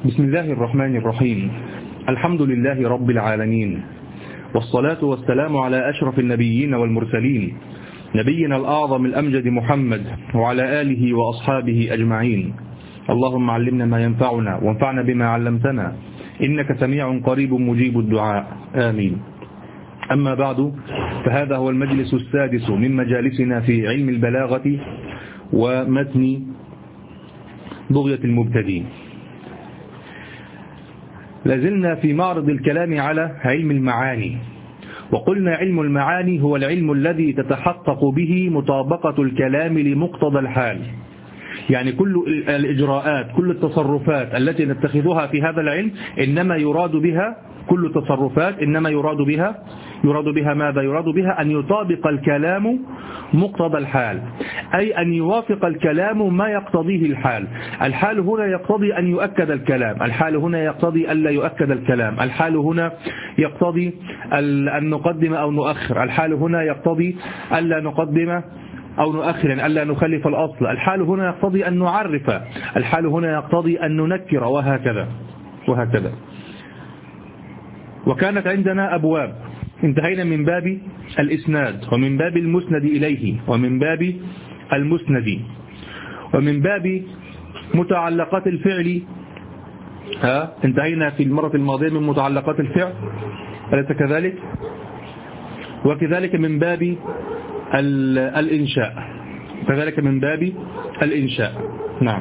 بسم الله الرحمن الرحيم. الحمد لله رب العالمين، والصلاة والسلام على أشرف النبيين والمرسلين، نبينا الأعظم الأمجد محمد وعلى آله وأصحابه أجمعين. اللهم علمنا ما ينفعنا وانفعنا بما علمتنا، إنك سميع قريب مجيب الدعاء، آمين. أما بعد، فهذا هو المجلس السادس من مجالسنا في علم البلاغة ومتن بغية المبتدئين. لازلنا في معرض الكلام على علم المعاني، وقلنا علم المعاني هو العلم الذي تتحقق به مطابقة الكلام لمقتضى الحال، يعني كل الإجراءات، كل التصرفات التي نتخذها في هذا العلم إنما يراد بها، كل التصرفات إنما يراد بها ماذا؟ يراد بها أن يطابق الكلام مقتضى الحال، أي أن يوافق الكلام ما يقتضيه الحال. الحال هنا يقتضي أن يؤكد الكلام، الحال هنا يقتضي ألا يؤكد الكلام، الحال هنا يقتضي أن نقدم أو نؤخر، الحال هنا يقتضي ألا نقدم أو نؤخر، ألا نخلف الأصل، الحال هنا يقتضي أن نعرف، الحال هنا يقتضي أن ننكر، وهكذا. وكانت عندنا أبواب، انتهينا من باب الإسناد، ومن باب المسند إليه، ومن باب المسند، ومن باب متعلقات الفعل. انتهينا في المرة الماضية من متعلقات الفعل، أليس كذلك؟ وكذلك من باب الإنشاء، كذلك من باب الإنشاء. نعم.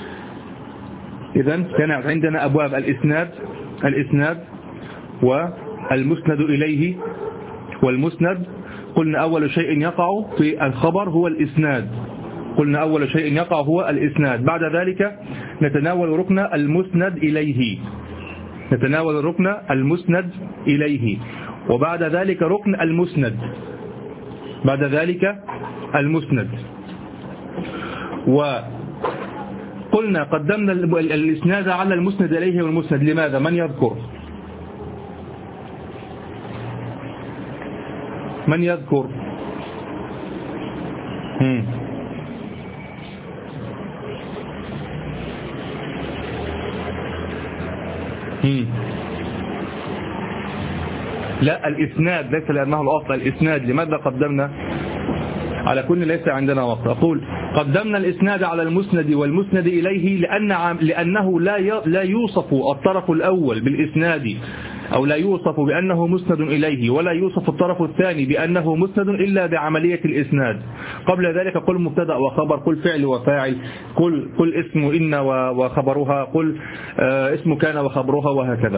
إذن كان عندنا أبواب الإسناد والمسند إليه والمسند. قلنا أول شيء يقع في الخبر هو الإسناد، قلنا أول شيء يقع هو الإسناد. بعد ذلك نتناول ركن المسند إليه، وبعد ذلك ركن المسند، بعد ذلك المسند. وقلنا قدمنا الإسناد على المسند إليه والمسند. لماذا؟ من يذكر؟ لا، الإسناد ليس لأنه الأصل، الإسناد لماذا قدمنا؟ على كل ليس عندنا وقت. أقول قدمنا الإسناد على المسند والمسند إليه لأنه لا يوصف الطرف الأول بالإسناد، أو لا يوصف بأنه مسند إليه، ولا يوصف الطرف الثاني بأنه مسند إلا بعملية الإسناد. قبل ذلك قل مبتدأ وخبر، قل فعل وفاعل، قل اسم إن وخبرها، قل اسم كان وخبرها،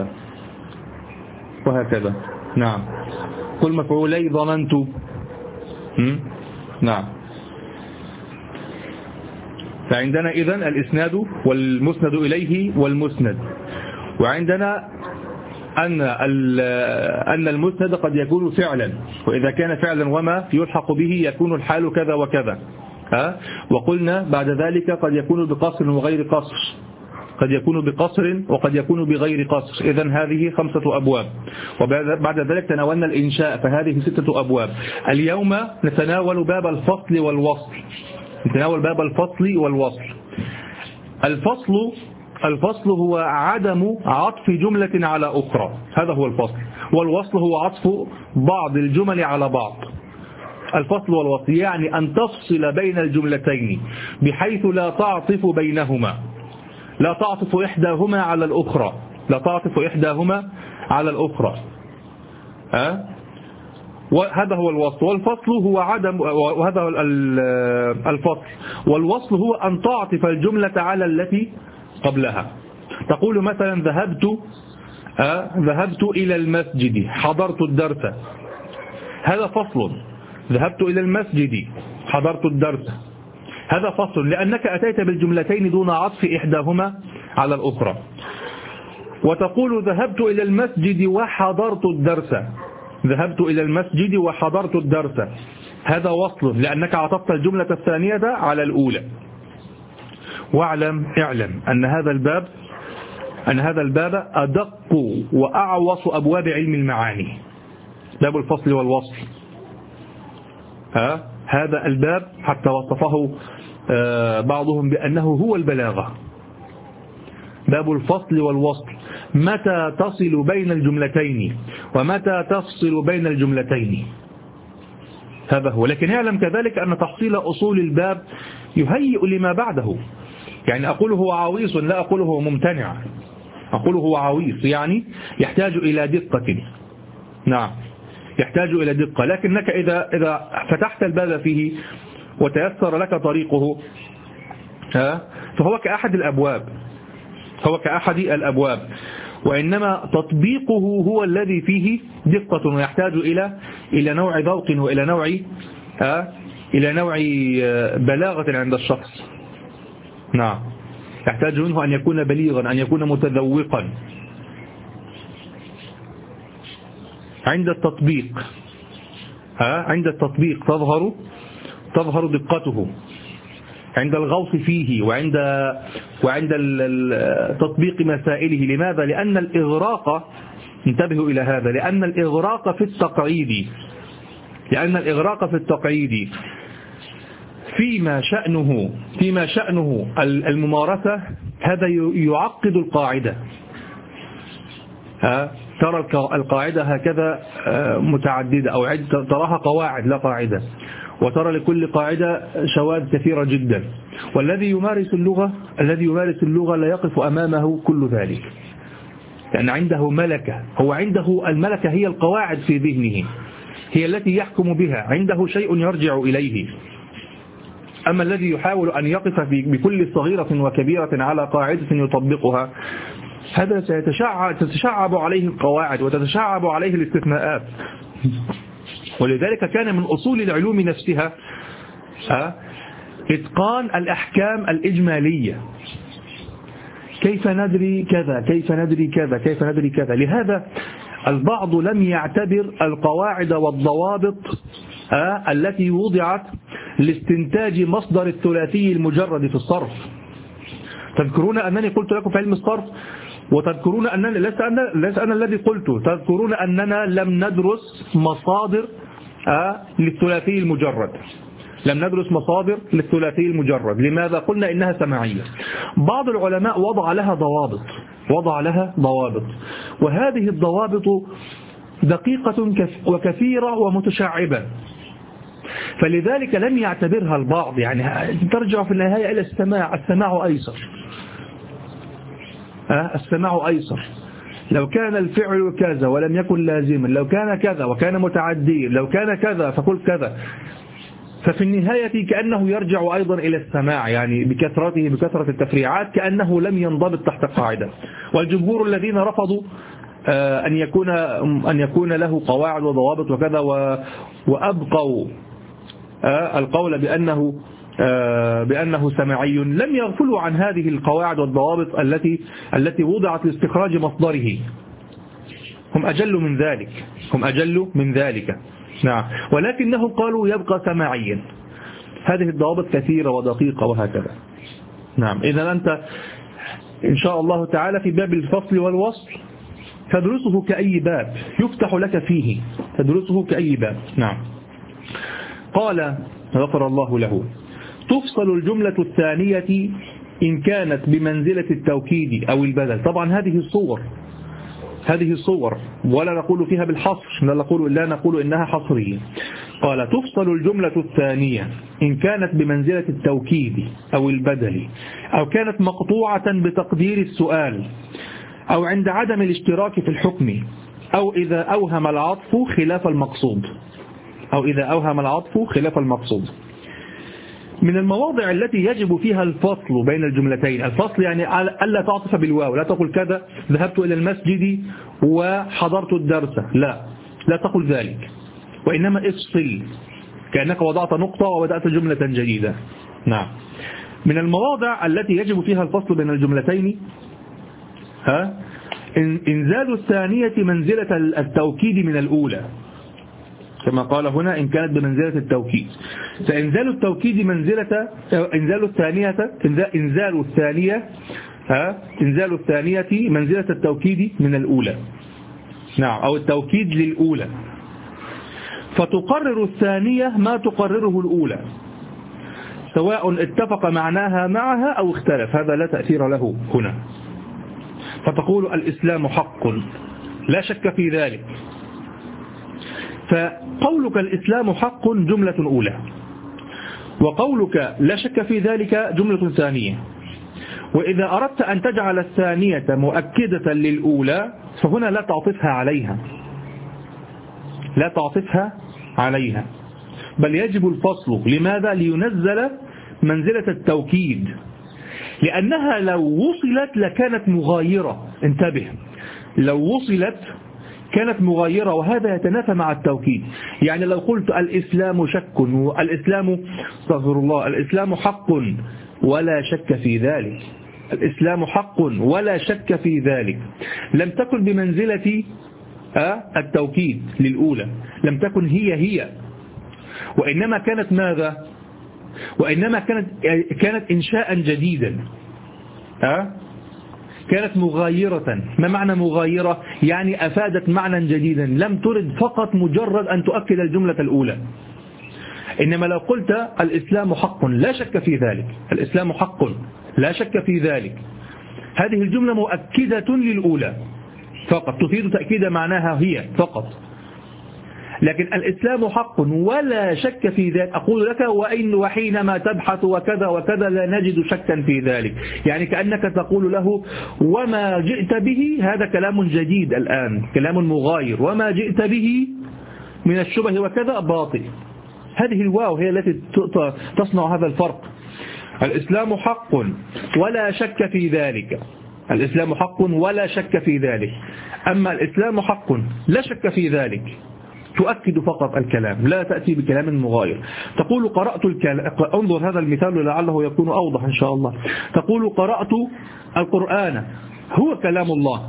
وهكذا. نعم. قل مفعولي ظننت. نعم. فعندنا إذن الإسناد والمسند إليه والمسند. وعندنا أن المسند قد يكون فعلا، وإذا كان فعلا وما يلحق به يكون الحال كذا وكذا. وقلنا بعد ذلك قد يكون بقصر وغير قصر، قد يكون بقصر وقد يكون بغير قصر. إذن هذه 5 أبواب. وبعد ذلك تناولنا الإنشاء، فهذه 6 أبواب. اليوم نتناول باب الفصل والوصل. الفصل هو عدم عطف جملة على أخرى، هذا هو الفصل. والوصل هو عطف بعض الجمل على بعض. الفصل والوصل يعني أن تفصل بين الجملتين بحيث لا تعطف بينهما، لا تعطف إحداهما على الأخرى. وهذا هو الوصل. والفصل هو وهذا هو الفصل. والوصل هو أن تعطف الجملة على التي قبلها. تقول مثلا ذهبت إلى المسجد، حضرت الدرس، هذا فصل. ذهبت إلى المسجد، حضرت الدرس، هذا فصل، لأنك أتيت بالجملتين دون عطف إحداهما على الأخرى. وتقول ذهبت إلى المسجد وحضرت الدرس، هذا وصل، لأنك عطفت الجملة الثانية على الأولى. اعلم أن هذا الباب أدق وأعوص أبواب علم المعاني، باب الفصل والوصل. هذا الباب حتى وصفه بعضهم بأنه هو البلاغة، باب الفصل والوصل، متى تصل بين الجملتين ومتى تفصل بين الجملتين، هذا هو. لكن اعلم كذلك أن تحصيل أصول الباب يهيئ لما بعده. يعني أقول هو عويص لا أقول هو ممتنع، أقول هو عويص يعني يحتاج إلى دقة، نعم يحتاج إلى دقة. لكنك إذا فتحت الباب فيه وتيسر لك طريقه فهو كأحد الأبواب، هو كأحد الأبواب، وإنما تطبيقه هو الذي فيه دقة ويحتاج إلى نوع ذوق إلى نوع بلاغة عند الشخص، نعم يحتاج منه أن يكون بليغا، أن يكون متذوقا. عند التطبيق تظهر دقته، عند الغوص فيه وعند تطبيق مسائله. لماذا؟ لأن الإغراق، انتبهوا إلى هذا، لأن الإغراق في التقعيد فيما شأنه الممارسة، هذا يعقد القاعدة. ترى القاعدة هكذا متعددة، أو تراها قواعد لا قاعدة، وترى لكل قاعدة شواذ كثيرة جدا. والذي يمارس اللغة لا يقف أمامه كل ذلك، لأن عنده ملكة، هو عنده الملكة هي القواعد في ذهنه، هي التي يحكم بها، عنده شيء يرجع إليه. أما الذي يحاول أن يقف بكل صغيرة وكبيرة على قاعدة يطبقها، هذا تتشعب عليه القواعد وتتشعب عليه الاستثناءات. ولذلك كان من أصول العلوم نفسها إتقان الأحكام الإجمالية، كيف ندري كذا، كيف ندري كذا، كيف ندري كذا. لهذا البعض لم يعتبر القواعد والضوابط التي وضعت لاستنتاج مصدر الثلاثي المجرد في الصرف. تذكرون أنني قلت لكم في علم الصرف، وتذكرون أنني ليس أنا الذي قلته، تذكرون أننا لم ندرس مصادر للثلاثي المجرد، لم ندرس مصادر للثلاثي المجرد. لماذا؟ قلنا إنها سماعية. بعض العلماء وضع لها ضوابط، وهذه الضوابط دقيقة وكثيرة ومتشعبة، فلذلك لم يعتبرها البعض. يعني ترجع في النهاية إلى السماع أيسر. لو كان الفعل كذا ولم يكن لازما، لو كان كذا وكان متعديا، لو كان كذا فقل كذا. ففي النهاية كأنه يرجع أيضا إلى السماع، يعني بكثرة التفريعات، كأنه لم ينضبط تحت قاعدة. والجمهور الذين رفضوا أن يكون له قواعد وضوابط وكذا، وأبقوا القول بأنه سماعي، لم يغفلوا عن هذه القواعد والضوابط التي وضعت لاستخراج مصدره. هم أجل من ذلك، نعم، ولكنهم قالوا يبقى سماعيا. هذه الضوابط كثيرة ودقيقة وهكذا، نعم. إذا أنت إن شاء الله تعالى في باب الفصل والوصل تدرسه كأي باب يفتح لك فيه، تدرسه كأي باب، نعم. قال غفر الله له: تفصل الجملة الثانية إن كانت بمنزلة التوكيد أو البدل. طبعا هذه صور ولا نقول فيها بالحصر، لا نقول إنها حصرية. قال: تفصل الجملة الثانية إن كانت بمنزلة التوكيد أو البدل، أو كانت مقطوعة بتقدير السؤال، أو عند عدم الاشتراك في الحكم، أو إذا أوهم العطف خلاف المقصود. من المواضع التي يجب فيها الفصل بين الجملتين، الفصل يعني ألا تعطف بالواو، لا تقول كذا ذهبت إلى المسجد وحضرت الدرس، لا تقل ذلك، وإنما افصل كأنك وضعت نقطة وبدأت جملة جديدة، نعم. من المواضع التي يجب فيها الفصل بين الجملتين إنزال الثانية منزلة التوكيد من الأولى، كما قال هنا إن كانت بمنزلة التوكيد، فإنزال التوكيد إنزال الثانية منزلة التوكيد من الأولى، نعم، أو التوكيد للأولى، فتقرر الثانية ما تقرره الأولى، سواء اتفق معناها معها أو اختلف، هذا لا تأثير له هنا. فتقول الإسلام حق لا شك في ذلك. فقولك الإسلام حق جملة أولى، وقولك لا شك في ذلك جملة ثانية. وإذا أردت أن تجعل الثانية مؤكدة للأولى فهنا لا تعطفها عليها، لا تعطفها عليها، بل يجب الفصل. لماذا؟ لينزل منزلة التوكيد، لأنها لو وصلت لكانت مغايرة. انتبه، لو وصلت كانت مغايرة، وهذا يتنافى مع التوكيد. يعني لو قلت الإسلام شك والإسلام استغفر الله الإسلام حق ولا شك في ذلك، الإسلام حق ولا شك في ذلك، لم تكن بمنزلة التوكيد للأولى، لم تكن هي، وإنما كانت ماذا؟ وإنما كانت إنشاء جديدا، كانت مغايرة. ما معنى مغايرة؟ يعني أفادت معنى جديدا، لم ترد فقط مجرد أن تؤكد الجملة الأولى. إنما لو قلت الإسلام حق لا شك في ذلك، الإسلام حق لا شك في ذلك، هذه الجملة مؤكدة للأولى فقط، تفيد تأكيد معناها هي فقط. لكن الإسلام حق ولا شك في ذلك، أقول لك وحينما تبحث وكذا وكذا لا نجد شكا في ذلك، يعني كأنك تقول له وما جئت به هذا كلام جديد الآن، كلام مغاير، وما جئت به من الشبه وكذا باطل. هذه الواو هي التي تصنع هذا الفرق. الإسلام حق ولا شك في ذلك، الإسلام حق ولا شك في ذلك. أما الإسلام حق لا شك في ذلك تؤكد فقط الكلام، لا تأتي بكلام مغاير. تقول قرأت الكلام، انظر هذا المثال لعله يكون أوضح إن شاء الله. تقول قرأت القرآن هو كلام الله،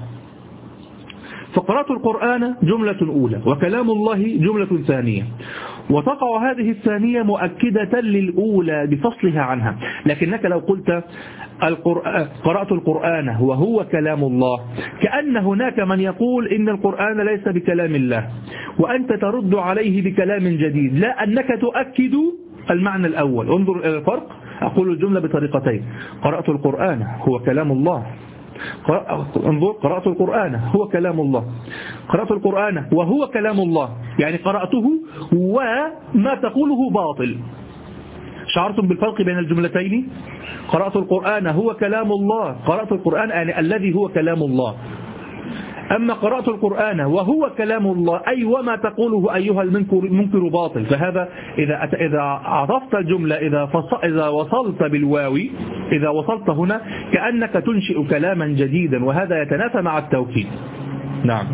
فقرأت القرآن جملة أولى وكلام الله جملة ثانية، وتقع هذه الثانية مؤكدة للأولى بفصلها عنها. لكنك لو قلت قرأت القرآن وهو كلام الله، كأن هناك من يقول إن القرآن ليس بكلام الله، وأنت ترد عليه بكلام جديد، لا أنك تؤكد المعنى الأول. انظر إلى الفرق. أقول الجملة بطريقتين: قرأت القرآن هو كلام الله، انظر، قرأت القرآن هو كلام الله، قرأت القرآن وهو كلام الله، يعني قرأته وما تقوله باطل. شعرتم بالفرق بين الجملتين؟ قرأت القرآن هو كلام الله، قرأت القرآن يعني الذي هو كلام الله. أما قرأت القرآن وهو كلام الله أي وما تقوله أيها المنكر باطل. فهذا إذا عطفت الجملة، إذا وصلت بالواو، إذا وصلت هنا كأنك تنشئ كلاما جديدا، وهذا يتنافى مع التوكيد. نعم،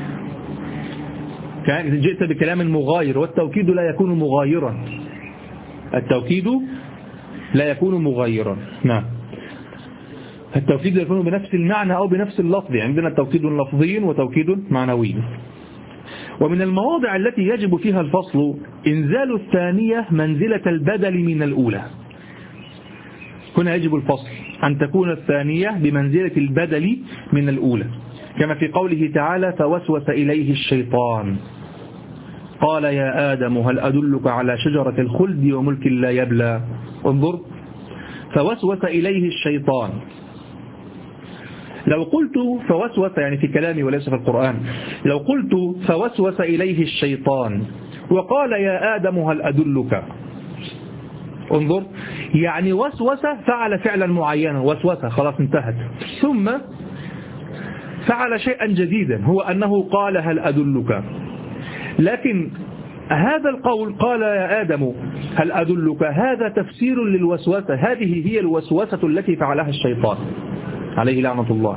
كأن جئت بكلام مغاير، والتوكيد لا يكون مغايرا، التوكيد لا يكون مغايرا. نعم، التوكيد يكون بنفس المعنى أو بنفس اللفظ، عندنا توكيد لفظي وتوكيد معنوي. ومن المواضع التي يجب فيها الفصل إنزال الثانية منزلة البدل من الأولى. هنا يجب الفصل، أن تكون الثانية بمنزلة البدل من الأولى، كما في قوله تعالى: فوسوس إليه الشيطان قال يا آدم هل أدلك على شجرة الخلد وملك لا يبلى. انظر، فوسوس إليه الشيطان. لو قلت فوسوس يعني في كلامي وليس في القرآن، لو قلت فوسوس إليه الشيطان وقال يا آدم هل أدلك، انظر، يعني وسوس فعل فعلا معينا، وسوس خلاص انتهت، ثم فعل شيئا جديدا هو أنه قال هل أدلك. لكن هذا القول قال يا آدم هل أدلك هذا تفسير للوسوسة، هذه هي الوسوسة التي فعلها الشيطان عليه لعنة الله.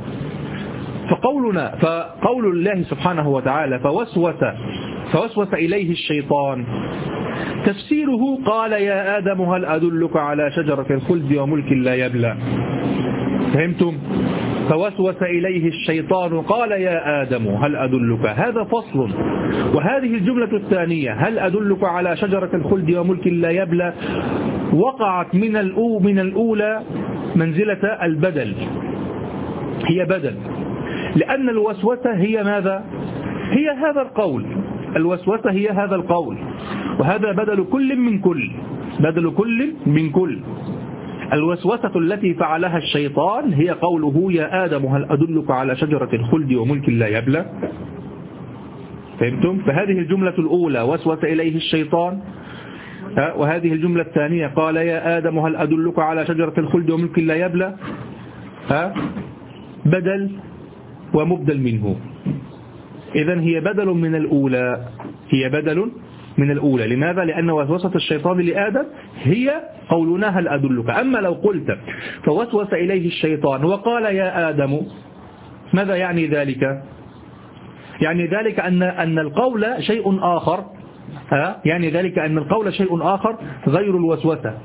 فقول الله سبحانه وتعالى فوسوس إليه الشيطان، تفسيره قال يا آدم هل أدلك على شجرة الخلد وملك لا يبلى. فهمتم؟ فوسوس إليه الشيطان قال يا آدم هل أدلك، هذا فصل. وهذه الجملة الثانية هل أدلك على شجرة الخلد وملك لا يبلى وقعت من الأولى منزلة البدل، هي بدل، لأن الوسوسة هي ماذا؟ هي هذا القول، الوسوسة هي هذا القول، وهذا بدل كل من كل، بدل كل من كل. الوسوسة التي فعلها الشيطان هي قوله يا آدم هل أدلك على شجرة الخلد وملك لا يبلى. فهمتم؟ فهذه الجملة الأولى وسوس إليه الشيطان، وهذه الجملة الثانية قال يا آدم هل أدلك على شجرة الخلد وملك لا يبلى، بدل ومبدل منه. إذن هي بدل من الأولى، هي بدل من الأولى. لماذا؟ لأن وسوسة الشيطان لآدم هي قولنا هل أدلك. أما لو قلت فوسوس إليه الشيطان وقال يا آدم، ماذا يعني ذلك؟ يعني ذلك أن القول شيء آخر، يعني ذلك أن القول شيء آخر غير الوسوسة.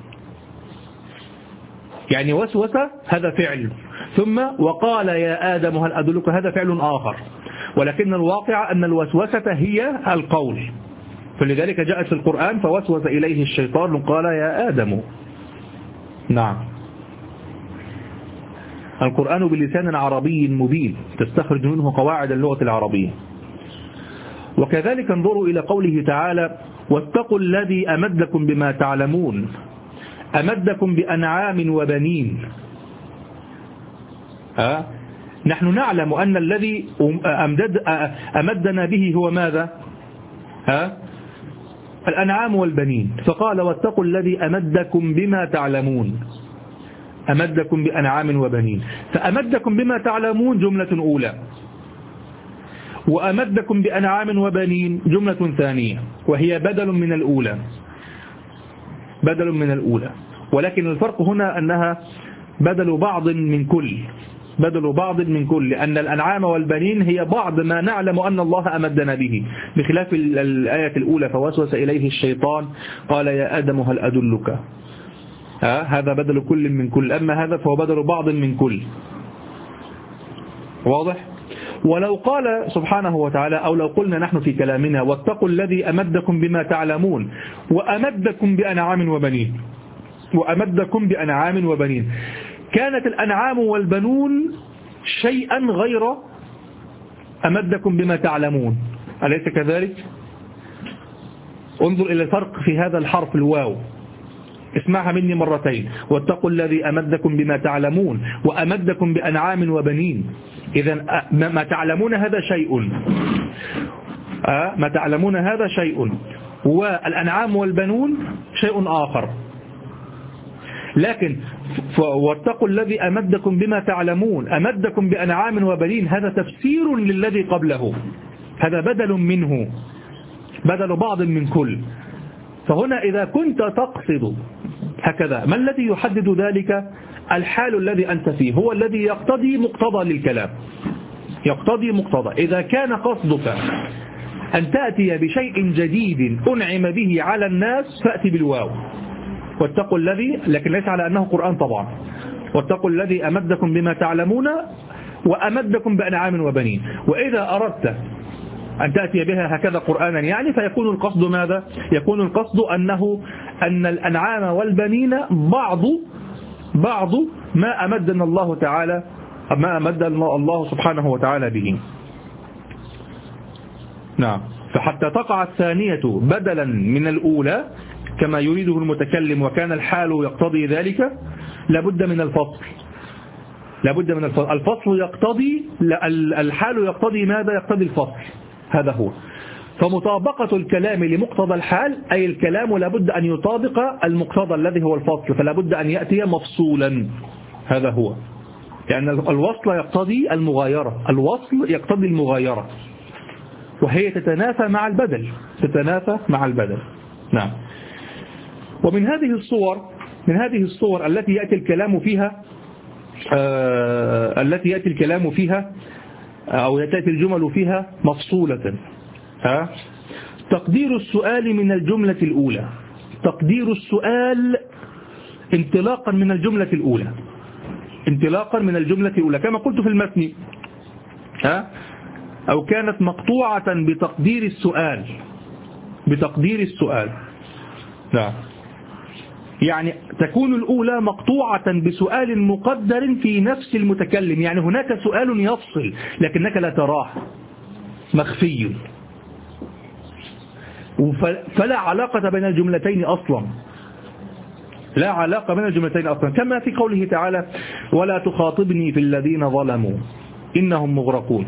يعني وسوسة هذا فعل، ثم وقال يا آدم هل أدلك هذا فعل آخر، ولكن الواقع أن الوسوسة هي القول. فلذلك جاءت في القرآن فوسوس إليه الشيطان قال يا آدم. نعم، القرآن بلسان عربي مبين تستخرج منه قواعد اللغة العربية. وكذلك انظروا إلى قوله تعالى واتقوا الذي أمدكم بما تعلمون، أمدكم بأنعام وبنين. نحن نعلم أن الذي أمدنا به هو ماذا؟ الأنعام والبنين. فقال واتقوا الذي أمدكم بما تعلمون، أمدكم بأنعام وبنين. فأمدكم بما تعلمون جملة أولى، وأمدكم بأنعام وبنين جملة ثانية، وهي بدل من الأولى، بدل من الأولى. ولكن الفرق هنا أنها بدل بعض من كل، بدل بعض من كل، لأن الأنعام والبنين هي بعض ما نعلم أن الله أمدنا به، بخلاف الآية الأولى فوسوس إليه الشيطان قال يا آدم هل أدلك، هذا بدل كل من كل. أما هذا فهو بدل بعض من كل. واضح؟ ولو قال سبحانه وتعالى، أو لو قلنا نحن في كلامنا واتقوا الذي أمدكم بما تعلمون وأمدكم بأنعام وبنين، وأمدكم بأنعام وبنين، كانت الأنعام والبنون شيئا غير أمدكم بما تعلمون، أليس كذلك؟ انظر إلى الفرق في هذا الحرف الواو، اسمعها مني مرتين، واتقوا الذي أمدكم بما تعلمون وأمدكم بأنعام وبنين. إذن ما تعلمون هذا شيء، ما تعلمون هذا شيء، والأنعام والبنون شيء آخر. لكن واتقوا الذي أمدكم بما تعلمون أمدكم بأنعام وبنين، هذا تفسير للذي قبله، هذا بدل منه، بدل بعض من كل. فهنا إذا كنت تقصد هكذا، ما الذي يحدد ذلك؟ الحال الذي أنت فيه هو الذي يقتضي مقتضى للكلام، يقتضي مقتضى. إذا كان قصدك أن تأتي بشيء جديد أنعم به على الناس فأتي بالواو، واتقوا الذي، لكن ليس على أنه قرآن طبعا، واتقوا الذي أمدكم بما تعلمون وأمدكم بأنعام وبنين. وإذا أردت أن تأتي بها هكذا قرآنا يعني، فيكون القصد ماذا؟ يكون القصد أن الأنعام والبنين بعض ما أمدنا الله تعالى، ما أمدنا الله سبحانه وتعالى به. نعم، فحتى تقع الثانية بدلا من الأولى كما يريده المتكلم وكان الحال يقتضي ذلك، لابد من الفصل، لابد من الفصل. الفصل يقتضي، الحال يقتضي ماذا؟ يقتضي الفصل، هذا هو. فمطابقة الكلام لمقتضى الحال، أي الكلام لابد أن يطابق المقتضى الذي هو الفصل، فلابد أن يأتي مفصولا، هذا هو. لأن الوصل يقتضي المغايرة، الوصل يقتضي المغايرة، وهي تتنافى مع البدل، تتنافى مع البدل. نعم. ومن هذه الصور، من هذه الصور التي يأتي الكلام فيها، التي يأتي الكلام فيها أو تأتي الجمل فيها مفصولة، تقدير السؤال من الجملة الأولى، تقدير السؤال انطلاقا من الجملة الأولى، انطلاقا من الجملة الأولى كما قلت في المتن، أو كانت مقطوعة بتقدير السؤال، بتقدير السؤال. نعم، يعني تكون الأولى مقطوعة بسؤال مقدر في نفس المتكلم، يعني هناك سؤال يفصل لكنك لا تراه، مخفي، فلا علاقة بين الجملتين أصلا، لا علاقة بين الجملتين أصلا، كما في قوله تعالى ولا تخاطبني في الذين ظلموا إنهم مغرقون.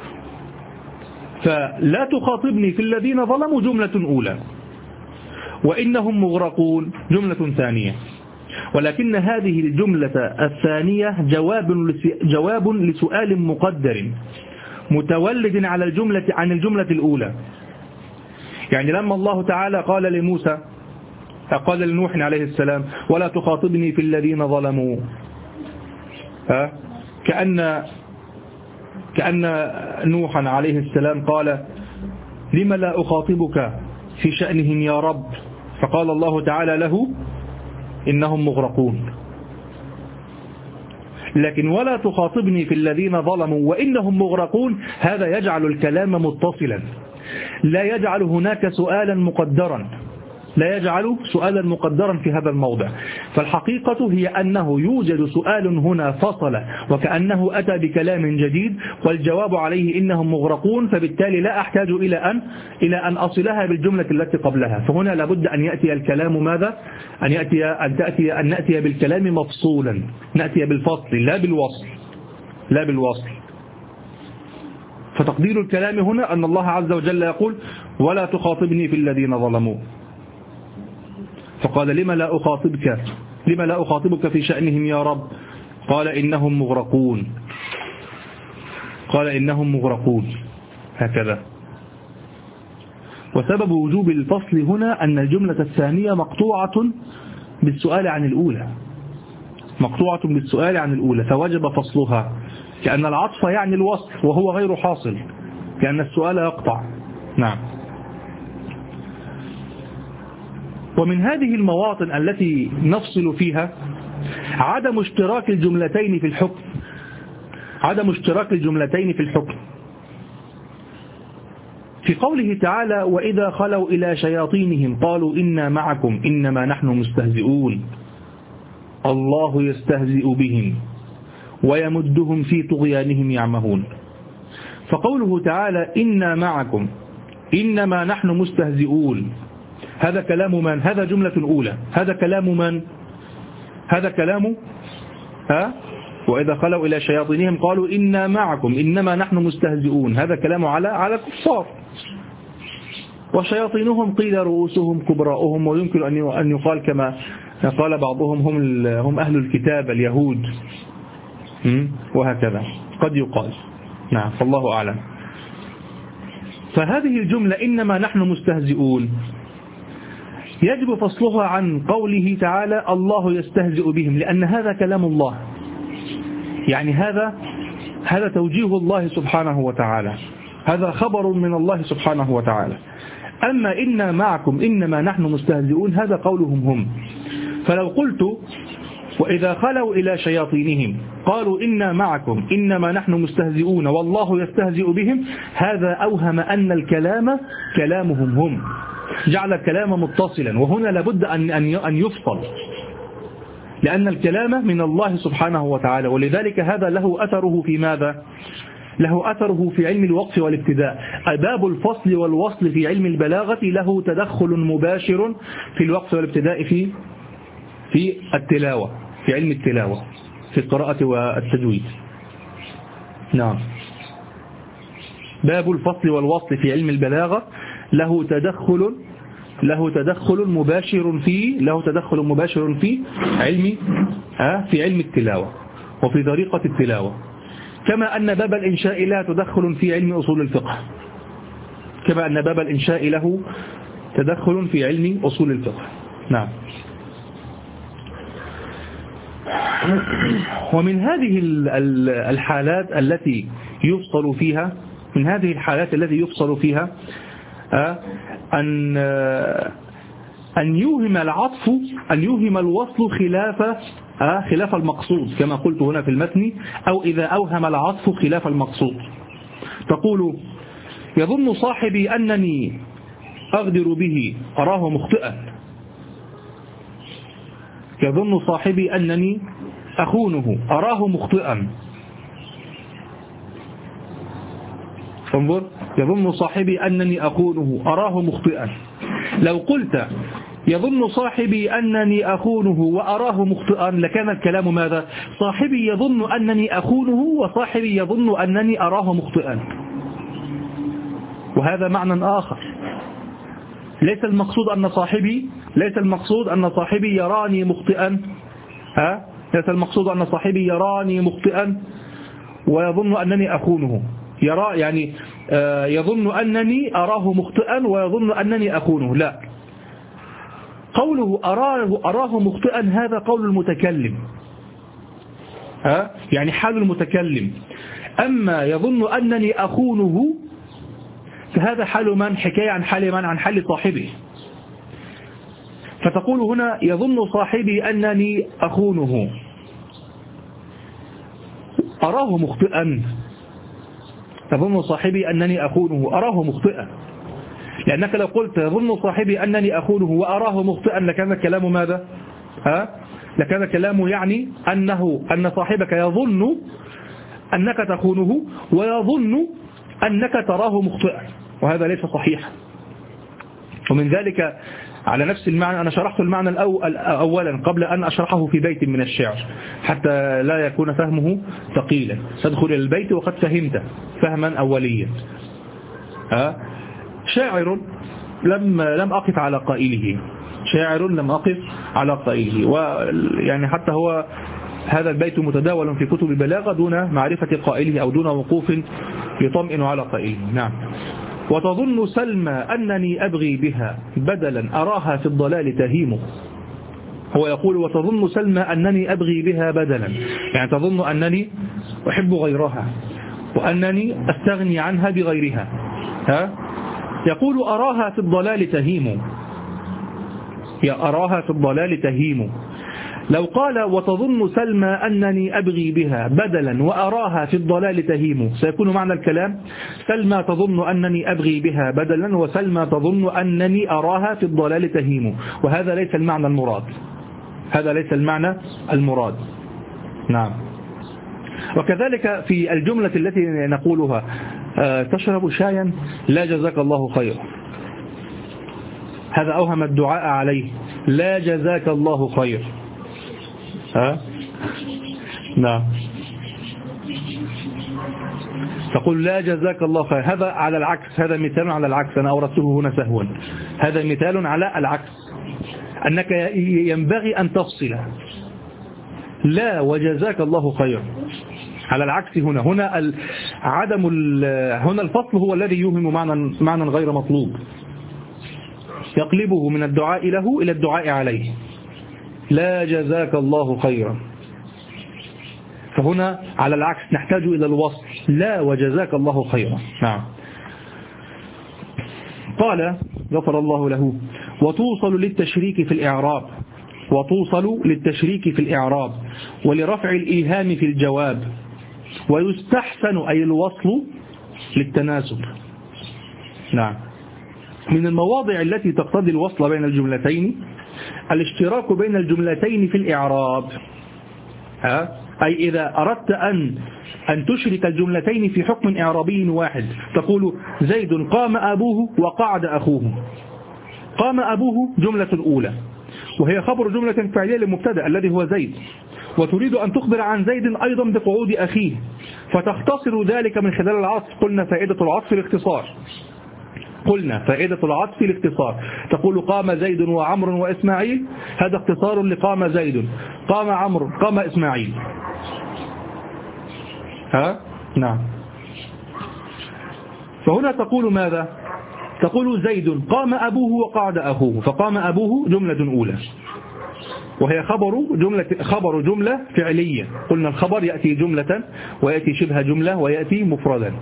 فلا تخاطبني في الذين ظلموا جملة أولى، وإنهم مغرقون جملة ثانية. ولكن هذه الجملة الثانية جواب لسؤال مقدر متولد عن الجملة الأولى. يعني لما الله تعالى قال لنوح عليه السلام ولا تخاطبني في الذين ظلموا، كأن نوحا عليه السلام قال لم لا أخاطبك في شأنهم يا رب، فقال الله تعالى له إنهم مغرقون. لكن ولا تخاطبني في الذين ظلموا وإنهم مغرقون هذا يجعل الكلام متصلا، لا يجعل هناك سؤالا مقدرا في هذا الموضع. فالحقيقة هي أنه يوجد سؤال هنا فصل وكأنه أتى بكلام جديد، والجواب عليه إنهم مغرقون، فبالتالي لا أحتاج إلى أن أصلها بالجملة التي قبلها. فهنا لابد أن يأتي الكلام ماذا؟ أن نأتي بالكلام مفصولا، نأتي بالفصل لا بالوصل. فتقدير الكلام هنا أن الله عز وجل يقول ولا تخاطبني في الذين ظلموا، فقال لما لا أخاطبك في شأنهم يا رب، قال إنهم مغرقون هكذا. وسبب وجوب الفصل هنا أن الجملة الثانية مقطوعة بالسؤال عن الأولى، فوجب فصلها، كأن العطف يعني الوصف وهو غير حاصل، كأن السؤال يقطع. نعم. ومن هذه المواطن التي نفصل فيها عدم اشتراك الجملتين في الحكم. في قوله تعالى وإذا خلوا إلى شياطينهم قالوا إنا معكم إنما نحن مستهزئون الله يستهزئ بهم ويمدهم في طغيانهم يعمهون. فقوله تعالى إنا معكم إنما نحن مستهزئون، هذا كلام من؟ هذا جملة أولى. هذا كلام من؟ هذا كلام وإذا خلوا إلى شياطينهم قالوا إنا معكم إنما نحن مستهزئون، هذا كلام على الكفار. وشياطينهم قيل رؤوسهم كبراؤهم، ويمكن أن يقال كما قال بعضهم هم أهل الكتاب اليهود، وهكذا قد يقال. نعم، فالله أعلم. فهذه الجملة إنما نحن مستهزئون يجب فصلها عن قوله تعالى الله يستهزئ بهم، لأن هذا كلام الله، يعني هذا توجيه الله سبحانه وتعالى، هذا خبر من الله سبحانه وتعالى. أما إنا معكم إنما نحن مستهزئون هذا قولهم هم. فلو قلت وإذا خلوا إلى شياطينهم قالوا إنا معكم إنما نحن مستهزئون والله يستهزئ بهم، هذا أوهم أن الكلام كلامهم هم، جعل الكلام متصلا. وهنا لابد أن يفصل، لأن الكلام من الله سبحانه وتعالى، ولذلك هذا له أثره في ماذا؟ له أثره في علم الوقف والابتداء. باب الفصل والوصل في علم البلاغة له تدخل مباشر في الوقف والابتداء في التلاوة، في علم التلاوة، في القراءة والتجويد. نعم، باب الفصل والوصل في علم البلاغة له تدخل مباشر في علم التلاوة وفي طريقة التلاوة، كما أن باب الإنشاء له تدخل في علم أصول الفقه، نعم. ومن هذه الحالات التي يفصل فيها أن يوهم الوصل خلاف المقصود، كما قلت هنا في المتن، أو إذا أوهم العطف خلاف المقصود. تقول يظن صاحبي أنني أغدر به أراه مخطئا، يظن صاحبي أنني أخونه أراه مخطئا. فانظر، يظن صاحبي أنني أخونه أراه مخطئا. لو قلت يظن صاحبي أنني أخونه وأراه مخطئا لكان الكلام ماذا؟ صاحبي يظن أنني أخونه وصاحبي يظن أنني أراه مخطئا. وهذا معنى آخر. ليس المقصود أن صاحبي يراني مخطئا، ليس المقصود أن صاحبي يراني مخطئا ويظن أنني أخونه، يعني يظن أنني أراه مخطئا ويظن أنني أخونه، لا. قوله أراه مخطئا هذا قول المتكلم، يعني حال المتكلم. أما يظن أنني أخونه فهذا حال من؟ حكاية عن حال من؟ عن حال صاحبه. فتقول هنا يظن صاحبي أنني أخونه أراه مخطئا، يظن صاحبي أنني أخونه أراه مخطئا، لأنك لو قلت يظن صاحبي أنني أخونه وأراه مخطئا لكان الكلام ماذا؟ لكان الكلام يعني أن صاحبك يظن أنك تخونه ويظن أنك تراه مخطئا، وهذا ليس صحيحا. ومن ذلك على نفس المعنى أنا شرحت المعنى أولا قبل أن أشرحه في بيت من الشعر حتى لا يكون فهمه ثقيلا. تدخل إلى البيت وقد فهمت فهما أوليا. شاعر لم أقف على قائله، شاعر لم أقف على قائله، ويعني حتى هو هذا البيت متداول في كتب البلاغة دون معرفة قائله أو دون وقوف يطمئن على قائله. نعم. وتظن سلمى أنني أبغي بها بدلا أراها في الضلال تهيم. هو يقول وتظن سلمى أنني أبغي بها بدلا، يعني تظن أنني أحب غيرها وأنني أستغني عنها بغيرها. يقول أراها في الضلال تهيم، يا أراها في الضلال تهيم. لو قال وتظن سلمى أنني أبغي بها بدلا وأراها في الضلال تهيم سيكون معنى الكلام سلمى تظن أنني أبغي بها بدلا وسلمى تظن أنني أراها في الضلال تهيم، وهذا ليس المعنى المراد، هذا ليس المعنى المراد. نعم. وكذلك في الجملة التي نقولها تشرب شايا لا جزاك الله خير، هذا أوهم الدعاء عليه، لا جزاك الله خير. نعم. تقول لا جزاك الله خير، هذا على العكس، هذا مثال على العكس، أنا أوردته هنا سهوا، هذا مثال على العكس، أنك ينبغي أن تفصل لا وجزاك الله خير على العكس. هنا هنا الفصل هو الذي يوهم معنى غير مطلوب، يقلبه من الدعاء له إلى الدعاء عليه، لا جزاك الله خيرا. فهنا على العكس نحتاج إلى الوصل، لا وجزاك الله خيرا. نعم. قال غفر الله له وتوصل للتشريك في الإعراب، وتوصل للتشريك في الإعراب ولرفع الإيهام في الجواب، ويستحسن أي الوصل للتناسب. نعم. من المواضع التي تقتضي الوصل بين الجملتين الاشتراك بين الجملتين في الإعراب. أي إذا أردت أن تشرك الجملتين في حكم إعرابي واحد، تقول زيد قام أبوه وقعد أخوه. قام أبوه جملة أولى وهي خبر جملة فعلية للمبتدأ الذي هو زيد، وتريد أن تخبر عن زيد أيضا بقعود أخيه، فتختصر ذلك من خلال العطف. قلنا فائدة العطف الاختصار، تقول قام زيد وعمر وإسماعيل، هذا اختصار لقام زيد، قام عمرو، قام إسماعيل. نعم. فهنا تقول ماذا؟ تقول زيد قام أبوه وقعد أخوه، فقام أبوه جملة أولى وهي خبر جملة فعلية. قلنا الخبر يأتي جملة ويأتي شبه جملة ويأتي مفردا.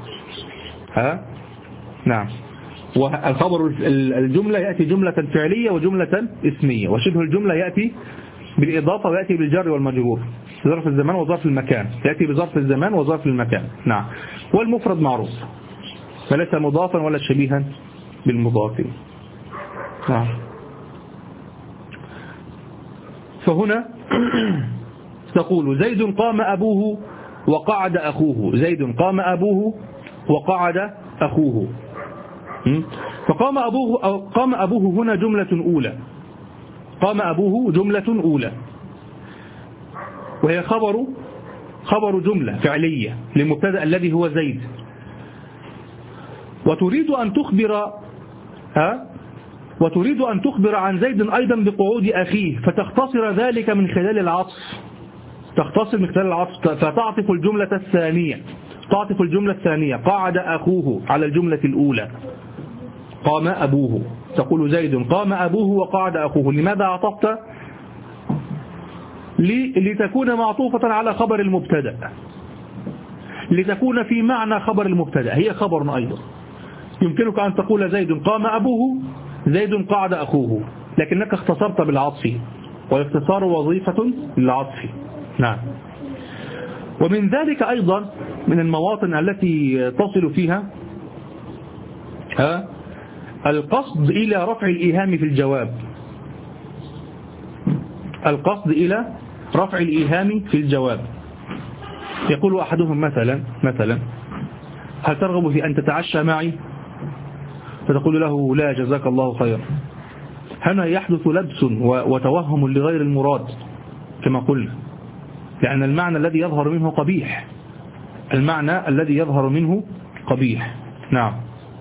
نعم. والخبر الجملة يأتي جملة فعلية وجملة اسمية، وشبه الجملة يأتي بالإضافة ويأتي بالجر والمجرور، ظرف الزمان وظرف المكان، يأتي بظرف الزمان وظرف المكان. نعم. والمفرد معروف فليس مضافا ولا شبيها بالمضاف. نعم. فهنا تقول زيد قام أبوه وقعد أخوه، زيد قام أبوه وقعد أخوه. فقام أبوه هنا جملة أولى قام أبوه جملة أولى، وهي خبر جملة فعلية للمبتدأ الذي هو زيد، وتريد أن تخبر عن زيد أيضا بقعود أخيه، فتختصر ذلك من خلال العطف، فتعطف الجملة الثانية قعد أخوه على الجملة الأولى قام أبوه، تقول زيد قام أبوه وقعد أخوه. لماذا عطفت؟ لتكون معطوفة على خبر المبتدأ، لتكون في معنى خبر المبتدأ، هي خبر أيضا. يمكنك أن تقول زيد قام أبوه، زيد قعد أخوه، لكنك اختصرت بالعطف، والاختصار وظيفة للعطف. نعم. ومن ذلك أيضا من المواطن التي تصل فيها القصد إلى رفع الإيهام في الجواب، القصد إلى رفع الإيهام في الجواب. يقول أحدهم مثلا هل ترغب في أن تتعشى معي؟ فتقول له لا جزاك الله خيرا. هنا يحدث لبس وتوهم لغير المراد كما قلنا، لأن المعنى الذي يظهر منه قبيح، المعنى الذي يظهر منه قبيح. نعم.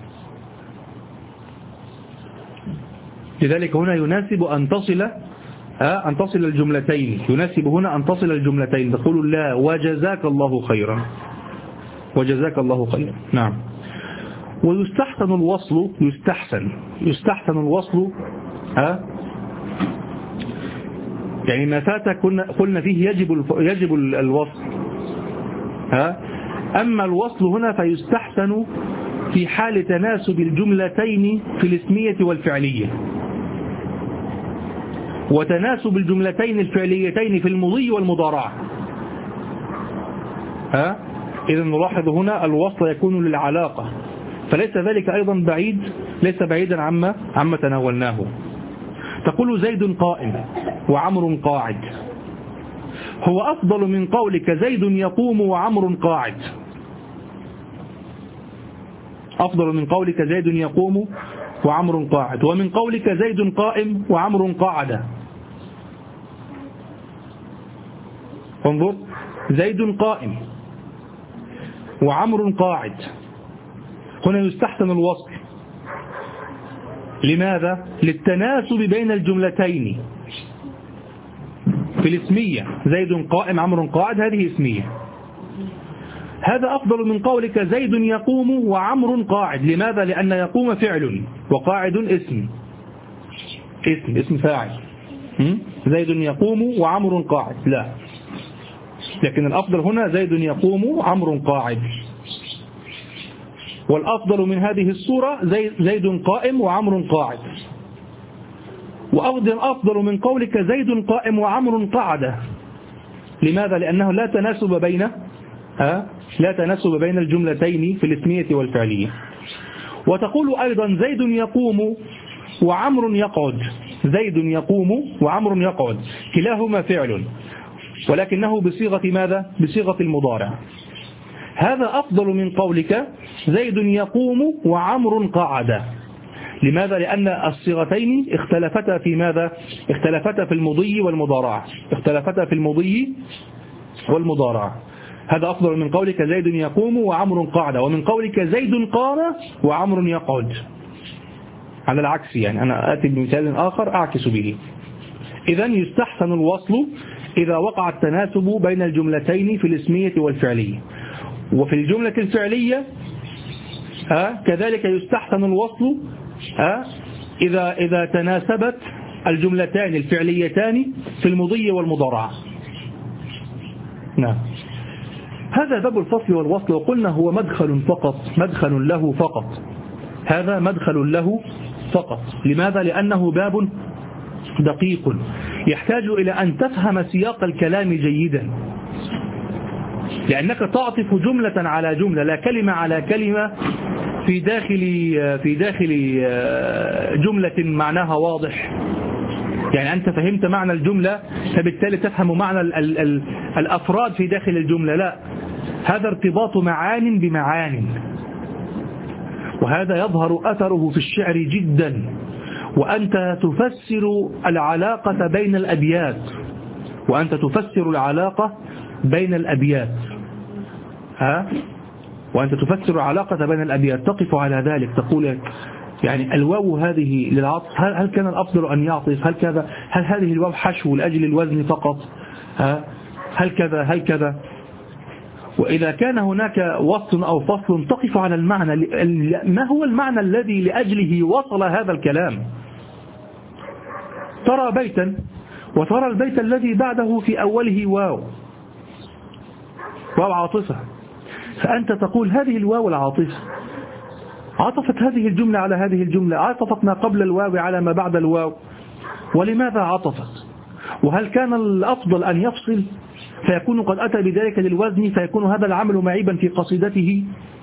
لذلك هنا يناسب أن تصل الجملتين، يناسب هنا أن تصل الجملتين، تقول لا وجزاك الله خيرا، وجزاك الله خيرا. نعم. ويستحسن الوصل، يستحسن الوصل يعني ما فات قلنا فيه يجب الوصل، أما الوصل هنا فيستحسن في حال تناسب الجملتين في الاسمية والفعلية، وتناسب الجملتين الفعليتين في المضي والمضارعة. إذا نلاحظ هنا الوصل يكون للعلاقة، فليس ذلك أيضا ليس بعيدا عما تناولناه. تقول زيد قائم وعمر قاعد، هو أفضل من قولك زيد يقوم وعمر قاعد، أفضل من قولك زيد يقوم وعمر قاعد، ومن قولك زيد قائم وعمر قاعد. انظر، زيد قائم وعمر قاعد، هنا يستحسن الوصل. لماذا؟ للتناسب بين الجملتين في الاسمية، زيد قائم عمر قاعد، هذه اسمية. هذا أفضل من قولك زيد يقوم وعمر قاعد. لماذا؟ لأن يقوم فعل وقاعد اسم فاعل. زيد يقوم وعمر قاعد، لا، لكن الأفضل هنا زيد يقوم وعمر قاعد. والأفضل من هذه الصورة زيد قائم وعمر قاعد. وأفضل من قولك زيد قائم وعمر قعد. لماذا؟ لأنه لا تناسب بين الجملتين في الاسمية والفعلية. وتقول أيضا زيد يقوم وعمر يقعد، زيد يقوم وعمر يقعد، كلاهما فعل ولكنه بصيغة ماذا؟ بصيغة المضارع. هذا أفضل من قولك زيد يقوم وعمر قعد. لماذا؟ لأن الصيغتين اختلفتا في ماذا؟ اختلفتا في المضي والمضارعة، اختلفتا في المضي والمضارعة. هذا أفضل من قولك زيد يقوم وعمر قعد، ومن قولك زيد قام وعمر يقعد. على العكس، يعني أنا آتي بمثال آخر أعكس به. إذا يستحسن الوصل إذا وقع التناسب بين الجملتين في الاسمية والفعلية. وفي الجملة الفعلية كذلك يستحسن الوصل إذا تناسبت الجملتان الفعليتان في المضي والمضارعة. نعم. هذا باب الفصل والوصل، وقلنا هو مدخل فقط، مدخل له فقط، هذا مدخل له فقط. لماذا؟ لأنه باب دقيق يحتاج إلى أن تفهم سياق الكلام جيدا، لأنك تعطف جملة على جملة، لا كلمة على كلمة في داخل جملة معناها واضح. يعني أنت فهمت معنى الجملة فبالتالي تفهم معنى الأفراد في داخل الجملة، لا، هذا ارتباط معان بمعان، وهذا يظهر أثره في الشعر جدا، وأنت تفسر العلاقة بين الأبيات، وأنت تفسر العلاقة بين الأبيات، وأنت تفسر العلاقة بين الأبيات، تقف على ذلك تقول يعني الواو هذه للعطف، هل كان الأفضل أن يعطف؟ هل كذا؟ هل هذه الواو حشو لأجل الوزن فقط؟ هل كذا؟ هل كذا؟ وإذا كان هناك وصل أو فصل تقف على المعنى، ما هو المعنى الذي لأجله وصل هذا الكلام؟ ترى بيتا وترى البيت الذي بعده في أوله واو عاطفة، فأنت تقول هذه الواو العاطفة عطفت هذه الجملة على هذه الجملة، عطفت ما قبل الواو على ما بعد الواو، ولماذا عطفت؟ وهل كان الأفضل أن يفصل فيكون قد أتى بذلك للوزن فيكون هذا العمل معيبا في قصيدته؟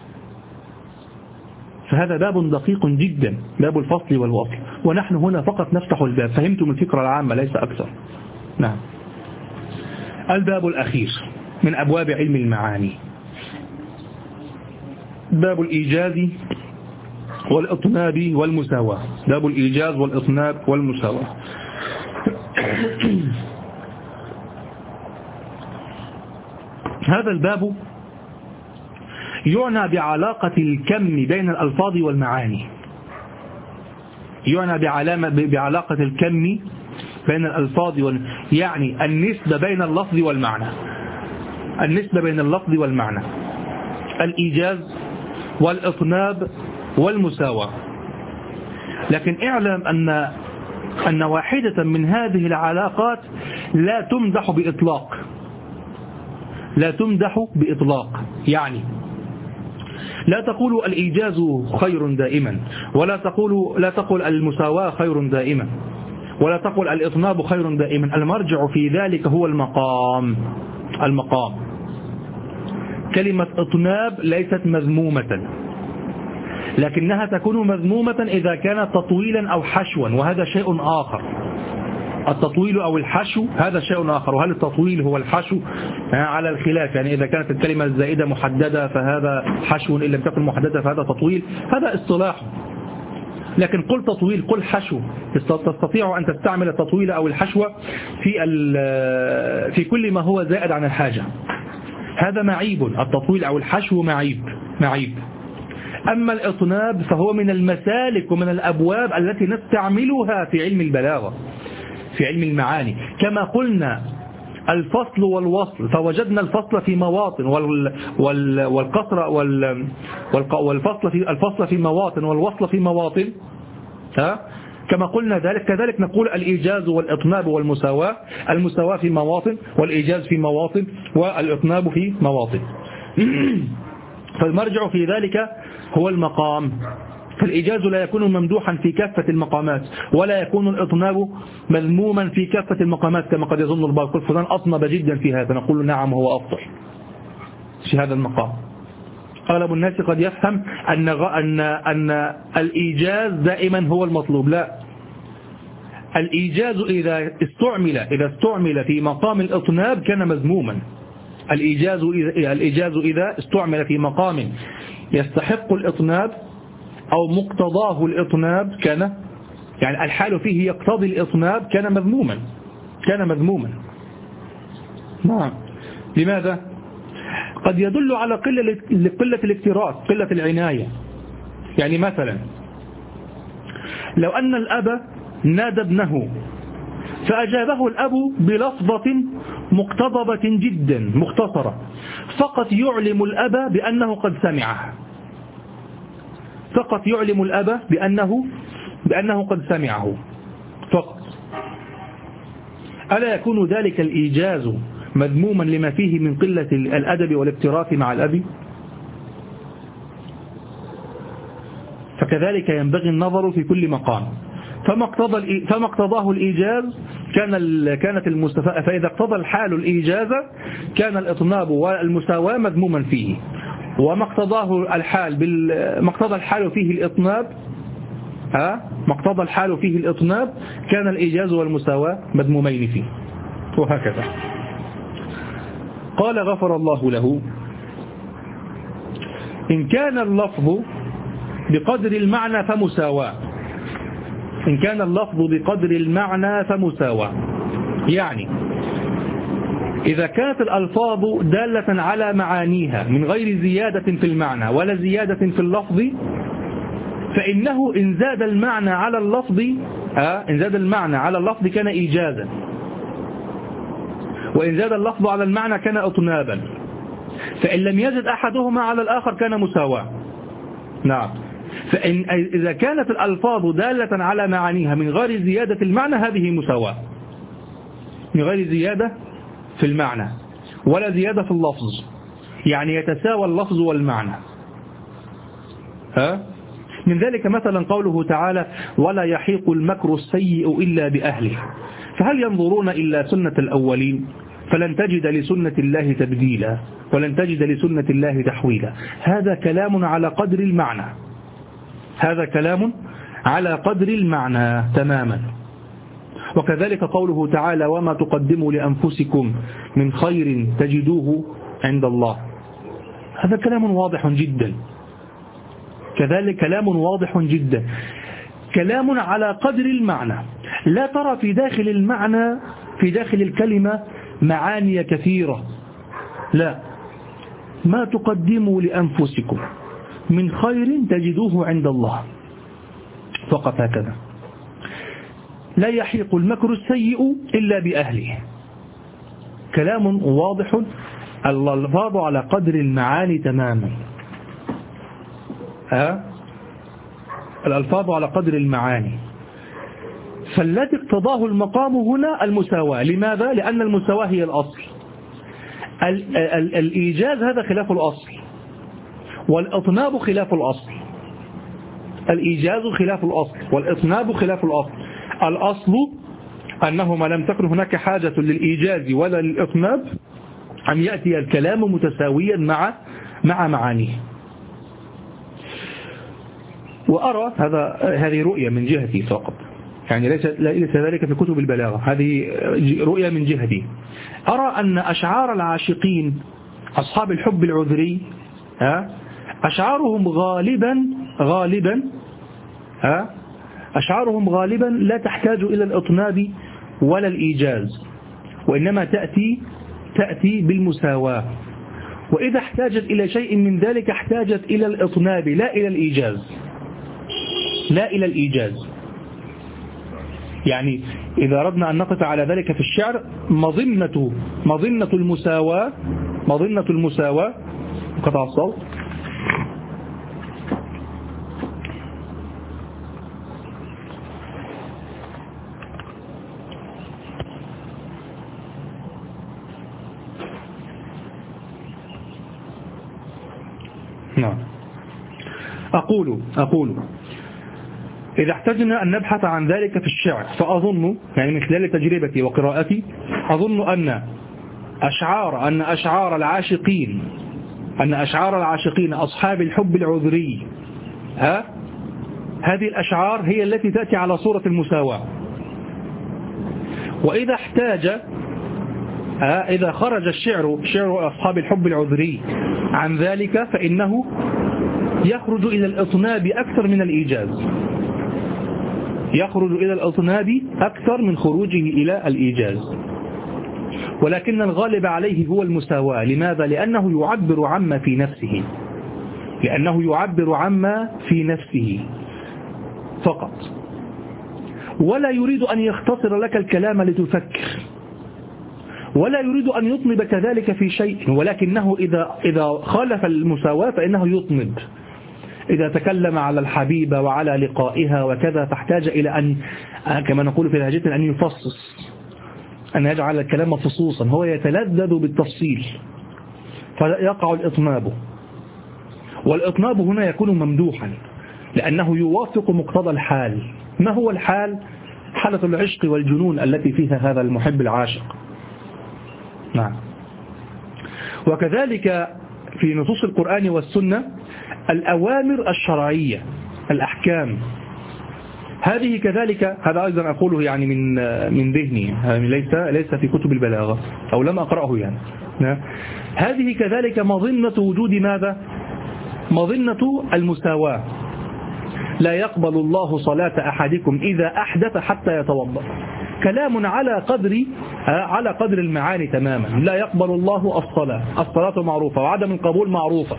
فهذا باب دقيق جدا، باب الفصل والوصل، ونحن هنا فقط نفتح الباب. فهمتم الفكرة العامة ليس أكثر. نعم. الباب الأخير من أبواب علم المعاني، باب الإيجاز والإطناب والمساواة. باب الإيجاز والإطناب والمساواة. هذا الباب يعنى بعلاقة الكم بين الألفاظ والمعاني، يعنى بعلاقة الكم بين الألفاظ يعني النسبة بين اللفظ والمعنى، النسبة بين اللفظ والمعنى، الإيجاز والإطناب والمساواة. لكن اعلم أن واحدة من هذه العلاقات لا تمدح بإطلاق، لا تمدح بإطلاق. يعني لا تقول الإيجاز خير دائما، لا تقول المساواة خير دائما، ولا تقول الإطناب خير دائما. المرجع في ذلك هو المقام. كلمة إطناب ليست مذمومة، لكنها تكون مذمومة إذا كانت تطويلا أو حشوا، وهذا شيء آخر. التطويل أو الحشو هذا شيء آخر. وهل التطويل هو الحشو؟ على الخلاف، يعني إذا كانت الكلمة الزائدة محددة فهذا حشو، إن لم تكن محددة فهذا تطويل، هذا اصطلاح. لكن قل تطويل قل حشو، تستطيع أن تستعمل التطويل أو الحشو في كل ما هو زائد عن الحاجة. هذا معيب، التطويل أو الحشو معيب. أما الإطناب فهو من المسالك ومن الأبواب التي نستعملها في علم البلاغة، في علم المعاني. كما قلنا الفصل والوصل، فوجدنا الفصل في مواطن والقصر الفصل في مواطن والوصل في مواطن، كما قلنا ذلك. كذلك نقول الإيجاز والإطناب والمساواة، المساواة في مواطن والإيجاز في مواطن والإطناب في مواطن. فالمرجع في ذلك هو المقام. فالإيجاز لا يكون ممدوحا في كافة المقامات، ولا يكون الإطناب مذموما في كافة المقامات كما قد يظن البعض، يقول فلان أطنب جدا في هذا، نقول نعم هو أفضل في هذا المقام. أغلب الناس قد يفهم أن الإيجاز دائما هو المطلوب. لا، الإيجاز إذا استعمل في مقام الإطناب كان مذموما. الإيجاز إذا استعمل في مقام يستحق الإطناب أو مقتضاه الإطناب كان، يعني الحال فيه يقتضي الإطناب، كان مذموما. نعم. لماذا؟ قد يدل على قلة الاكتراث، قلة العناية. يعني مثلا لو أن الأب نادى ابنه فأجابه الأب بلفظة مقتضبة جدا مختصرة، فقط يعلم الأب بأنه قد سمعه، فقط يعلم الأب بأنه قد سمعه فقط. ألا يكون ذلك الإيجاز مذموما لما فيه من قلة الأدب والاكتراث مع الأب؟ فكذلك ينبغي النظر في كل مقام. فما اقتضاه الإيجاز كانت المستفاءة، فإذا اقتضى الحال الإيجاز كان الإطناب والمساواة مذموما فيه، وما اقتضاه الحال ما اقتضى الحال فيه الإطناب ما اقتضى الحال فيه الإطناب كان الإيجاز والمساواة مذمومين فيه، وهكذا. قال غفر الله له: إن كان اللفظ بقدر المعنى فمساواة، إن كان اللفظ بقدر المعنى فمساواة. يعني إذا كانت الألفاظ دالة على معانيها من غير زيادة في المعنى ولا زيادة في اللفظ، فإنه إن زاد المعنى على اللفظ إن زاد المعنى على اللفظ كان إيجازا، وإن زاد اللفظ على المعنى كان إطنابا، فإن لم يزد أحدهما على الآخر كان مساواة. نعم. فإن إذا كانت الألفاظ دالة على معانيها من غير زيادة المعنى هذه مساواة، من غير زيادة في المعنى ولا زيادة في اللفظ، يعني يتساوى اللفظ والمعنى. من ذلك مثلا قوله تعالى: ولا يحيق المكر السيء إلا بأهله، فهل ينظرون إلا سنة الأولين فلن تجد لسنة الله تبديلا ولن تجد لسنة الله تحويلا. هذا كلام على قدر المعنى، هذا كلام على قدر المعنى تماما. وكذلك قوله تعالى: وما تقدموا لأنفسكم من خير تجدوه عند الله، هذا كلام واضح جدا، كذلك كلام واضح جدا، كلام على قدر المعنى. لا ترى في داخل المعنى في داخل الكلمة معاني كثيرة، لا، ما تقدموا لأنفسكم من خير تجدوه عند الله، فقط هكذا. لا يحيق المكر السيء إلا بأهله، كلام واضح، الألفاظ على قدر المعاني تماما. الألفاظ على قدر المعاني، فالذي اقتضاه المقام هنا المساواة. لماذا؟ لأن المساواة هي الأصل. الإيجاز هذا خلاف الأصل، والإطناب خلاف الأصل. الإيجاز خلاف الأصل والإطناب خلاف الأصل. الأصل أنه ما لم تكن هناك حاجة للإيجاز ولا للإطناب أن يأتي الكلام متساويا مع معانيه. وأرى هذه رؤية من جهتي فقط، يعني ليس ذلك في كتب البلاغة، هذه رؤية من جهتي. أرى أن أشعار العاشقين أصحاب الحب العذري أشعارهم غالبا لا تحتاج إلى الإطناب ولا الإيجاز، وإنما تأتي بالمساواة. وإذا احتاجت إلى شيء من ذلك احتاجت إلى الإطناب لا إلى الإيجاز. يعني إذا أردنا أن نقف على ذلك في الشعر، مظنة المساواة قطع الصوت. نعم. أقول إذا احتجنا أن نبحث عن ذلك في الشعر، فأظن يعني من خلال تجربتي وقراءتي أظن أن أشعار العاشقين أصحاب الحب العذري هذه الأشعار هي التي تأتي على صورة المساواة. وإذا احتاج إذا خرج شعر أصحاب الحب العذري عن ذلك فإنه يخرج إلى الإطناب أكثر من الإيجاز، يخرج إلى الإطناب أكثر من خروجه إلى الإيجاز. ولكن الغالب عليه هو المساواة. لماذا؟ لأنه يعبر عما في نفسه فقط، ولا يريد أن يختصر لك الكلام لتفكر، ولا يريد أن يطنب كذلك في شيء، ولكنه إذا خالف المساواة فإنه يطنب. إذا تكلم على الحبيبة وعلى لقائها وكذا فاحتاج إلى أن كما نقول في لهجتنا أن يفصص، أن يجعل الكلام فصوصا، هو يتلذذ بالتفصيل فيقع الإطناب. والإطناب هنا يكون ممدوحا لأنه يوافق مقتضى الحال. ما هو الحال؟ حالة العشق والجنون التي فيها هذا المحب العاشق. نعم. وكذلك في نصوص القرآن والسنة الأوامر الشرعية، الأحكام، هذه كذلك، هذا أيضا أقوله يعني من ذهني، ليس في كتب البلاغة أو لم أقرأه يعني. هذه كذلك مظنة وجود ماذا؟ مظنة المساواة. لا يقبل الله صلاة أحدكم إذا أحدث حتى يتوضأ. كلام على قدر المعاني تماما. لا يقبل الله الصلاة معروفة، وعدم القبول معروفة.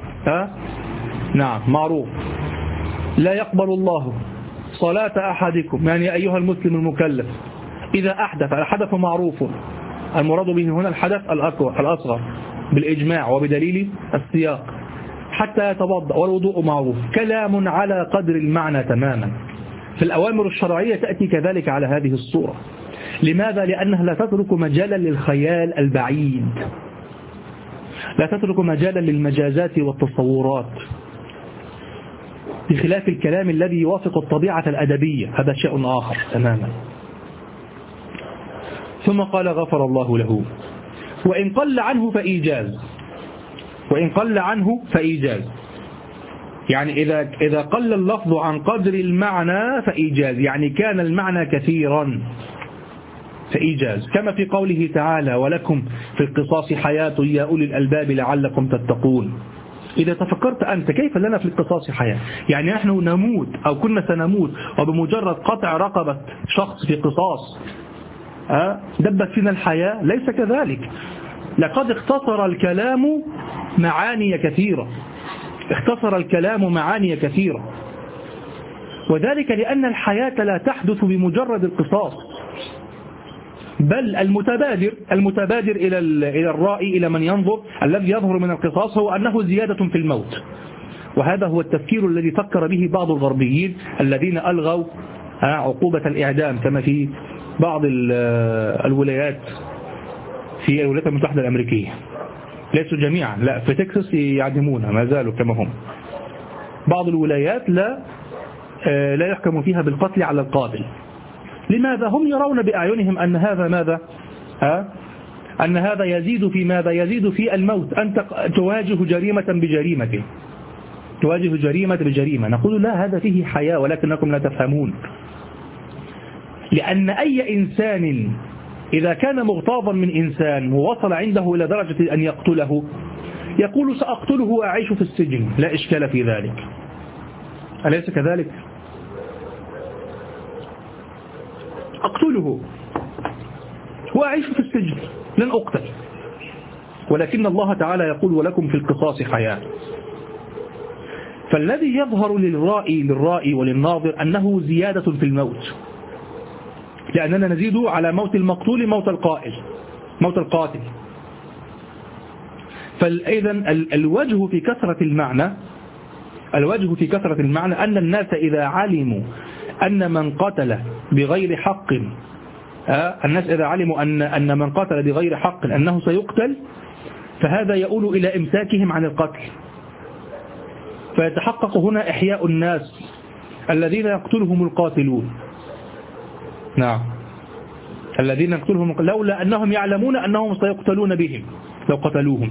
نعم معروف. لا يقبل الله صلاة أحدكم، يعني أيها المسلم المكلف، إذا أحدث. الحدث معروف، المراد به هنا الحدث الأصغر بالإجماع وبدليل السياق، حتى يتوضأ، والوضوء معروف. كلام على قدر المعنى تماما. في الأوامر الشرعية تأتي كذلك على هذه الصورة. لماذا؟ لأنها لا تترك مجالا للخيال البعيد، لا تترك مجالا للمجازات والتصورات، بخلاف الكلام الذي يوافق الطبيعة الأدبية، هذا شيء آخر تماما. ثم قال غفر الله له. وإن قل عنه فإيجاز، وإن قل عنه فإيجاز، يعني إذا قل اللفظ عن قدر المعنى فإيجاز، يعني كان المعنى كثيرا فإيجاز، كما في قوله تعالى ولكم في القصاص حياة يا أولي الألباب لعلكم تتقون. إذا تفكرت أنت كيف لنا في القصاص حياة، يعني نحن نموت أو كنا سنموت، وبمجرد قطع رقبة شخص في قصاص دبت فينا الحياة؟ ليس كذلك. لقد اختصر الكلام معاني كثيرة، اختصر الكلام معاني كثيرة، وذلك لأن الحياة لا تحدث بمجرد القصاص، بل المتبادر إلى الرائي، إلى من ينظر، الذي يظهر من القصاص هو أنه زيادة في الموت. وهذا هو التفكير الذي فكر به بعض الغربيين الذين ألغوا عقوبة الإعدام، كما في بعض الولايات في الولايات المتحدة الأمريكية. ليسوا جميعا، لا، في تكساس يعدمونها ما زالوا كما هم. بعض الولايات لا يحكم فيها بالقتل على القاتل. لماذا؟ هم يرون بأعينهم أن هذا ماذا؟ أن هذا يزيد في ماذا؟ يزيد في الموت. أنت تواجه جريمة بجريمة، تواجه جريمة بجريمة. نقول لا، هذا فيه حياة ولكنكم لا تفهمون. لأن أي إنسان إذا كان مغتاظا من إنسان ووصل عنده إلى درجة أن يقتله، يقول سأقتله وأعيش في السجن، لا إشكال في ذلك. أليس كذلك؟ أقتله وأعيش في السجن، لن أقتل. ولكن الله تعالى يقول ولكم في القصاص حياة. فالذي يظهر للرائي وللناظر أنه زيادة في الموت، لأننا نزيد على موت المقتول موت القاتل. فإذا الوجه في كثرة المعنى أن الناس إذا علموا أن من قتل بغير حق، الناس إذا علموا أن من قتل بغير حق أنه سيقتل، فهذا يؤول إلى إمساكهم عن القتل. فيتحقق هنا إحياء الناس الذين يقتلهم القاتلون. نعم، الذين يقتلهم لولا أنهم يعلمون أنهم سيقتلون بهم لو قتلوهم.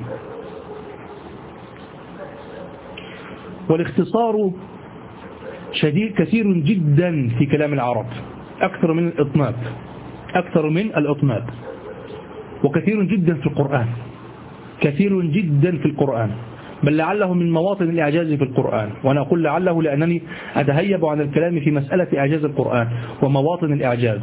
والاختصار كثير جدا في كلام العرب، أكثر من الإطناب، وكثير جدا في القرآن، بل لعله من مواطن الإعجاز في القرآن. وأنا أقول لعله لأنني أتهيب عن الكلام في مسألة إعجاز القرآن ومواطن الإعجاز.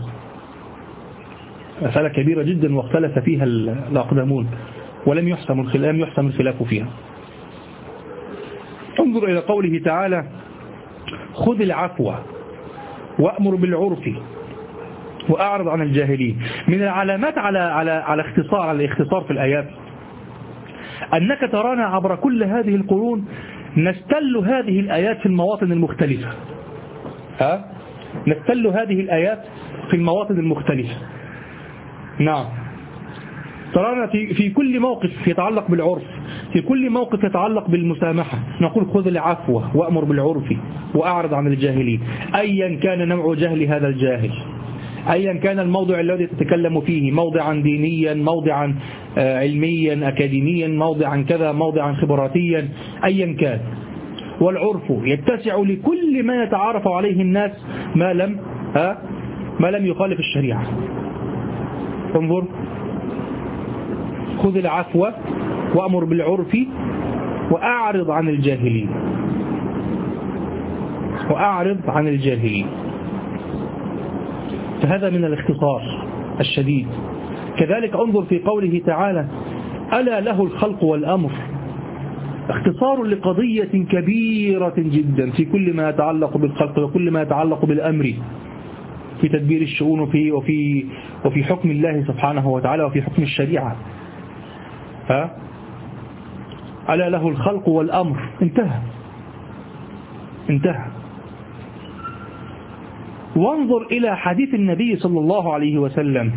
مسألة كبيرة جدا واختلف فيها الأقدمون، ولم يحسم الخلاف فيها. انظر إلى قوله تعالى خذ العفو وأمر بالعرف وأعرض عن الجاهلين. من العلامات على الاختصار في الآيات أنك ترانا عبر كل هذه القرون نستل هذه الآيات في المواطن المختلفة. نستل هذه الآيات في المواطن المختلفة. نعم، ترانا في كل موقف يتعلق بالعرف، في كل موقف يتعلق بالمسامحة نقول خذ العفو وأمر بالعرف وأعرض عن الجاهلين، أيا كان نوع جهل هذا الجاهل، أيا كان الموضع الذي تتكلم فيه، موضعا دينيا، موضعا علميا أكاديميا، موضعا كذا، موضعا خبراتيا، أيا كان. والعرف يتسع لكل ما يتعارف عليه الناس ما لم يخالف الشريعة. انظر، خذ العفو وأمر بالعرف وأعرض عن الجاهلين. وأعرض عن الجاهلين. فهذا من الاختصار الشديد. كذلك انظر في قوله تعالى: ألا له الخلق والأمر. اختصار لقضية كبيرة جدا في كل ما يتعلق بالخلق وكل ما يتعلق بالأمر في تدبير الشؤون وفي حكم الله سبحانه وتعالى وفي حكم الشريعة. ألا له الخلق والأمر. انتهى. وانظر إلى حديث النبي صلى الله عليه وسلم.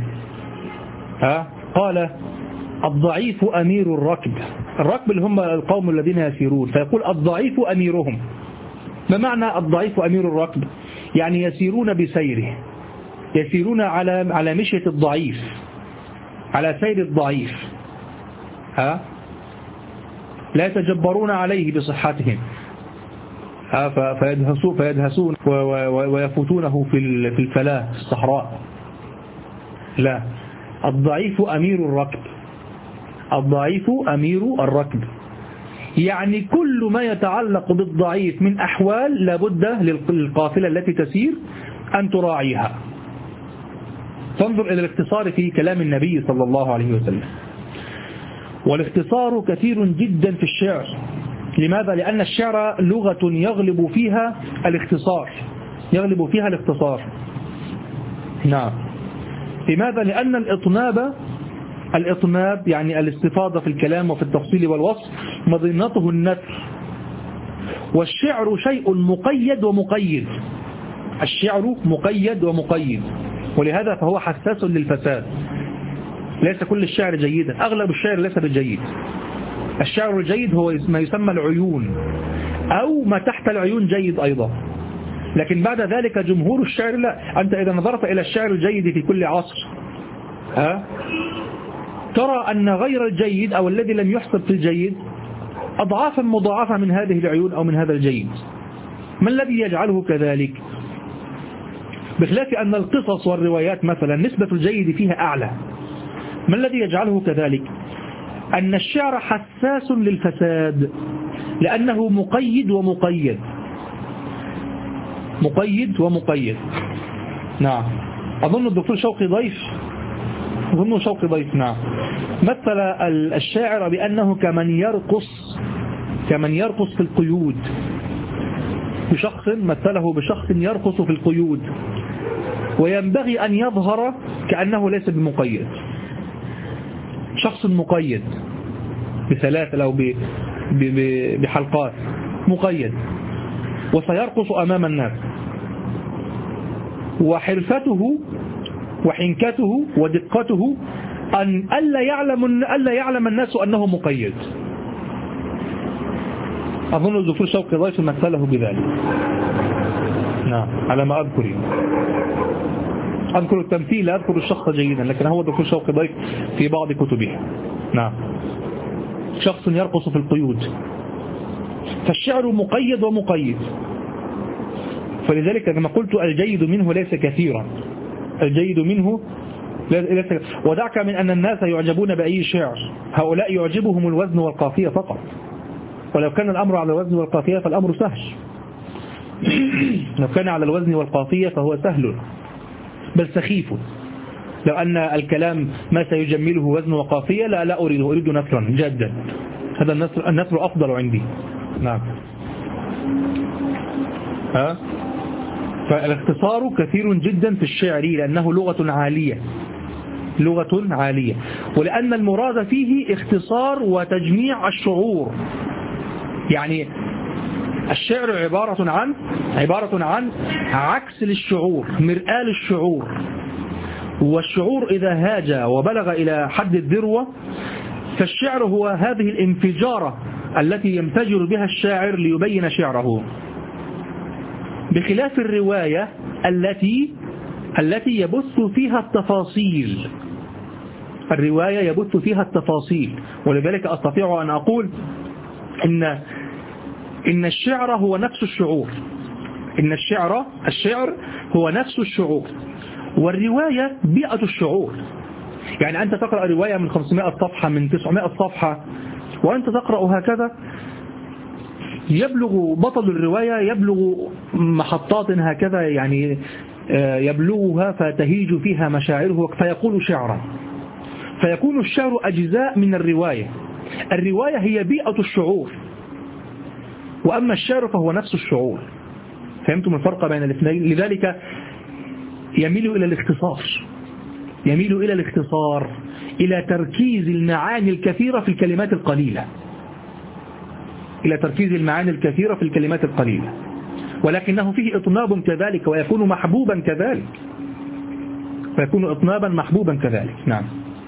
قال: الضعيف أمير الركب. الركب اللي هم القوم الذين يسيرون، فيقول الضعيف أميرهم. ما معنى الضعيف أمير الركب؟ يعني يسيرون بسيره، يسيرون على مشية الضعيف، على سير الضعيف، لا يتجبرون عليه بصحتهم، فيدهسون ويفوتونه في الفلاة في الصحراء. لا، الضعيف أمير الركب. الضعيف أمير الركب، يعني كل ما يتعلق بالضعيف من أحوال لابد للقافلة التي تسير أن تراعيها. فانظر إلى الاختصار في كلام النبي صلى الله عليه وسلم. والاختصار كثير جدا في الشعر. لماذا؟ لأن الشعر لغة يغلب فيها الاختصار. نعم. لماذا؟ لأن الإطناب يعني الاستفاضة في الكلام وفي التفصيل والوصف مظنته النثر، والشعر شيء مقيد ومقيد. الشعر مقيد ومقيد، ولهذا فهو حساس للفساد. ليس كل الشعر جيدا، أغلب الشعر ليس بالجيد. الشعر الجيد هو ما يسمى العيون، أو ما تحت العيون جيد أيضا، لكن بعد ذلك جمهور الشعر لا. أنت إذا نظرت إلى الشعر الجيد في كل عصر ترى أن غير الجيد أو الذي لم يحسب في الجيد أضعافا مضاعفة من هذه العيون أو من هذا الجيد. ما الذي يجعله كذلك؟ بخلاف أن القصص والروايات مثلا نسبة الجيد فيها أعلى. ما الذي يجعله كذلك؟ أن الشعر حساس للفساد، لأنه مقيد ومقيد. نعم. أظن الدكتور شوقي ضيف. نعم. مثل الشاعر بأنه كمن يرقص في القيود. مثله بشخص يرقص في القيود، وينبغي أن يظهر كأنه ليس بمقيد. شخص مقيد بسلاسل أو بحلقات، مقيد، وسيرقص أمام الناس، وحرفته وحنكته ودقته أن ألا يعلم الناس أنه مقيد. أظن الدكتور شوقي ضيف مثله بذلك. نعم، على ما أذكر التمثيل، لا أذكر الشخص جيدا، لكن هو الدكتور شوقي ضيف في بعض كتبه. نعم. شخص يرقص في القيود. فالشعر مقيد ومقيد، فلذلك كما قلت الجيد منه ليس كثيرا. ودعك من أن الناس يعجبون بأي شعر، هؤلاء يعجبهم الوزن والقافية فقط، ولو كان الأمر على الوزن والقافية فالأمر سهل. لو كان على الوزن والقافية فهو سهل بل سخيف. لو أن الكلام ما سيجمله وزن وقافية لا أريد نثرا جدا. هذا النثر أفضل عندي. نعم. فالاختصار كثير جدا في الشعر، لأنه لغة عالية، ولأن المراد فيه اختصار وتجميع الشعور. يعني الشعر عبارة عن عكس للشعور، مرآة للشعور. والشعور إذا هاج وبلغ إلى حد الذروة فالشعر هو هذه الانفجارة التي ينفجر بها الشاعر ليبين شعره، بخلاف الرواية التي يبث فيها التفاصيل. ولذلك أستطيع أن أقول إن الشعر هو نفس الشعور. الشعر هو نفس الشعور، والرواية بيئة الشعور. يعني أنت تقرأ رواية من 500 صفحة، من 900 صفحة، وأنت تقرأ هكذا يبلغ بطل الرواية يبلغ محطات هكذا يعني يبلغها فتهيج فيها مشاعره فيقول شعرا، فيكون الشعر أجزاء من الرواية. الرواية هي بيئة الشعور، وأما الشعر فهو نفس الشعور. فهمتم الفرق بين الاثنين؟ لذلك يميل إلى الاختصار، يميل إلى الاختصار، إلى تركيز المعاني الكثيرة في الكلمات القليلة، إلى تركيز المعاني الكثيرة في الكلمات القليلة، ولكنه فيه إطناب كذلك، ويكون محبوبا كذلك، ويكون إطنابا محبوبا كذلك. نعم،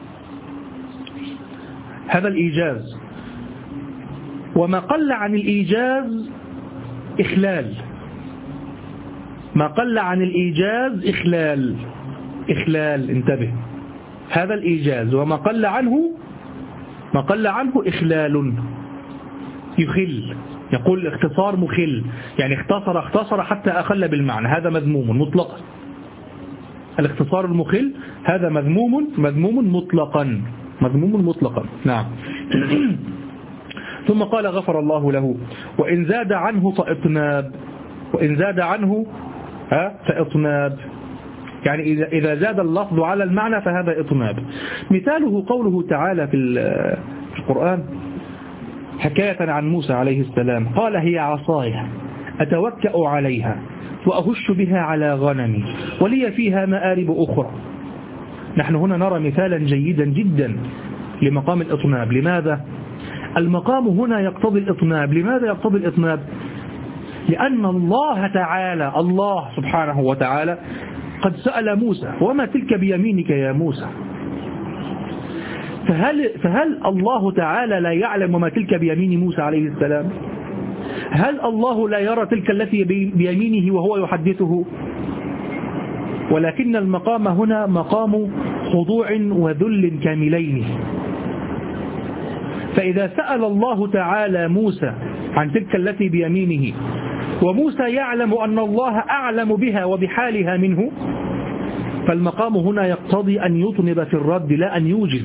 هذا الإيجاز. وما قل عن الإيجاز إخلال، ما قل عن الإيجاز إخلال، انتبه، هذا الإيجاز. وما قل عنه إخلال، يخل، يقول اختصار مخل، يعني اختصر حتى أخل بالمعنى، هذا مذموم مطلقا. الاختصار المخل هذا مذموم مطلقا. نعم. ثم قال غفر الله له. وإن زاد عنه فإطناب، يعني إذا زاد اللفظ على المعنى فهذا إطناب. مثاله قوله تعالى في القرآن حكاية عن موسى عليه السلام، قال هي عصاي أتوكأ عليها وأهش بها على غنمي ولي فيها مآرب أخرى. نحن هنا نرى مثالا جيدا جدا لمقام الإطناب. لماذا؟ المقام هنا يقتضي الإطناب. لماذا يقتضي الإطناب؟ لأن الله سبحانه وتعالى قد سأل موسى وما تلك بيمينك يا موسى. فهل الله تعالى لا يعلم ما تلك بيمين موسى عليه السلام؟ هل الله لا يرى تلك التي بيمينه وهو يحدثه؟ ولكن المقام هنا مقام خضوع وذل كاملين. فإذا سأل الله تعالى موسى عن تلك التي بيمينه وموسى يعلم أن الله أعلم بها وبحالها منه، فالمقام هنا يقتضي أن يطنب في الرد لا أن يوجز،